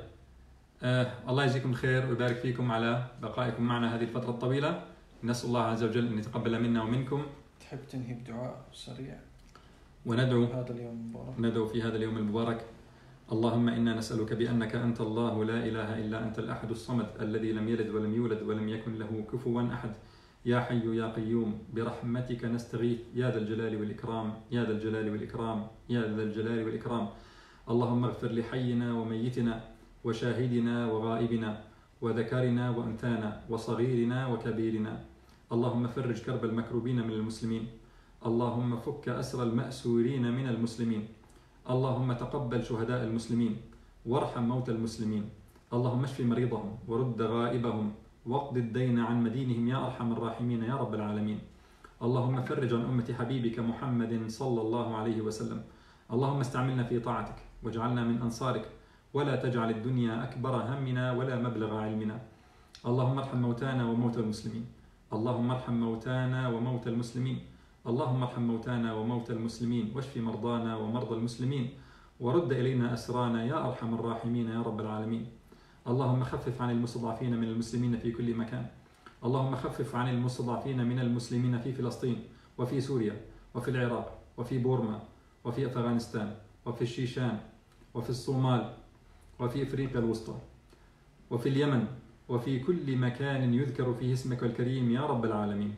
آه الله يجزيكم خير ويبارك فيكم على بقائكم معنا هذه الفترة الطويلة. نسأل الله عز وجل أن يتقبل منا ومنكم. تحب تنهي بدعاء سريع وندعو هذا اليوم المبارك؟ ندعو في هذا اليوم المبارك. اللهم إنا نسألك بأنك أنت الله لا إله إلا أنت الأحد الصمد الذي لم يلد ولم يولد ولم يكن له كفوا أحد، يا حي يا قيوم برحمتك نستغيث يا ذا الجلال والإكرام يا ذا الجلال والإكرام يا ذا الجلال والإكرام. اللهم اغفر لحينا وميتنا وشاهدنا وغائبنا وذكرنا وأنثانا وصغيرنا وكبيرنا. اللهم فرج كرب المكروبين من المسلمين. اللهم فك أسر المأسورين من المسلمين. اللهم تقبل شهداء المسلمين وارحم موتى المسلمين. اللهم اشف مريضهم ورد غائبهم واقض الدين عن مدينهم يا أرحم الراحمين يا رب العالمين. اللهم فرج عن أمة حبيبك محمد صلى الله عليه وسلم. اللهم استعملنا في طاعتك واجعلنا من أنصارك، ولا تجعل الدنيا أكبر همنا ولا مبلغ علمنا. اللهم ارحم موتانا وموتى المسلمين. اللهم ارحم موتانا وموتى المسلمين. اللهم ارحم موتانا وموتى المسلمين واشف مرضانا ومرضى المسلمين ورد إلينا أسرانا يا أرحم الراحمين يا رب العالمين. اللهم خفف عن المستضعفين من المسلمين في كل مكان. اللهم خفف عن المستضعفين من المسلمين في فلسطين وفي سوريا وفي العراق وفي بورما وفي أفغانستان وفي الشيشان وفي الصومال وفي إفريقيا الوسطى وفي اليمن وفي كل مكان يذكر فيه اسمك الكريم يا رب العالمين.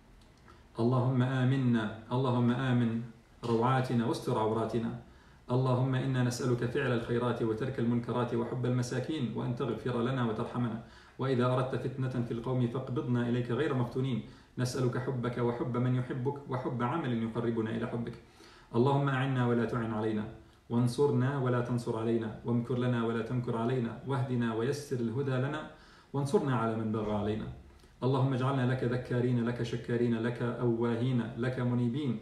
اللهم آمنا اللهم آمن روعاتنا واستر عوراتنا. اللهم إنا نسألك فعل الخيرات وترك المنكرات وحب المساكين وأن تغفر لنا وترحمنا، وإذا أردت فتنة في القوم فاقبضنا إليك غير مفتونين. نسألك حبك وحب من يحبك وحب عمل يقربنا إلى حبك. اللهم أعنا ولا تعن علينا، وانصرنا ولا تنصر علينا، وامكر لنا ولا تمكر علينا، واهدنا ويسر الهدى لنا، وانصرنا على من بغى علينا. اللهم اجعلنا لك ذكارين لك شكارين لك أواهين لك منيبين.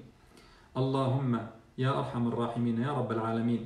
اللهم يا أرحم الراحمين يا رب العالمين.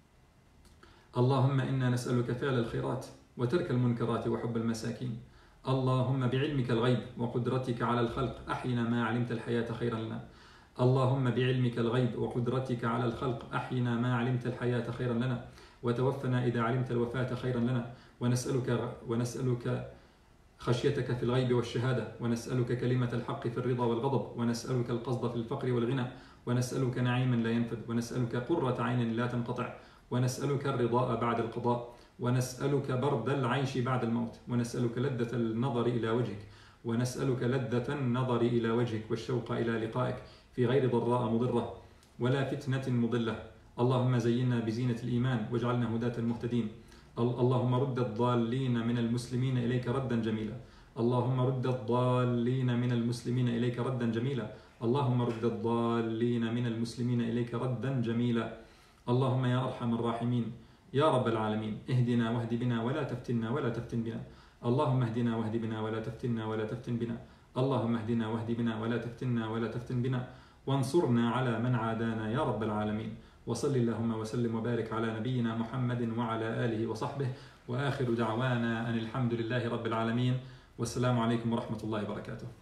اللهم إنا نسألك فعل الخيرات وترك المنكرات وحب المساكين. اللهم بعلمك الغيب وقدرتك على الخلق أحينا ما علمت الحياة خيرا لنا. اللهم بعلمك الغيب وقدرتك على الخلق أحينا ما علمت الحياة خيرا لنا، وتوفنا إذا علمت الوفاة خيرا لنا. ونسألك ونسألك خشيتك في الغيب والشهادة، ونسألك كلمة الحق في الرضا والغضب، ونسألك القصد في الفقر والغنى، ونسألك نعيما لا ينفد، ونسألك قرة عين لا تنقطع، ونسألك الرضاء بعد القضاء، ونسألك برد العيش بعد الموت، ونسألك لذة النظر إلى وجهك، ونسألك لذة النظر إلى وجهك والشوق إلى لقائك في غير ضراء مضرة ولا فتنة مضلة. اللهم زينا بزينة الإيمان واجعلنا هداة مهتدين. اللهم رد الضالين من المسلمين إليك ردا جميلا. اللهم رد الضالين من المسلمين إليك ردا جميلا. اللهم رد الضالين من المسلمين إليك ردا جميلا. اللهم يا أرحم الراحمين يا رب العالمين، اهدنا واهد بنا ولا تفتنا ولا تفتن بنا. اللهم اهدنا واهد بنا ولا تفتنا ولا تفتن بنا. اللهم اهدنا واهد بنا ولا تفتنا ولا تفتن بنا. وانصرنا على من عادانا يا رب العالمين. وصل اللهم وسلم وبارك على نبينا محمد وعلى آله وصحبه، وآخر دعوانا أن الحمد لله رب العالمين، والسلام عليكم ورحمة الله وبركاته.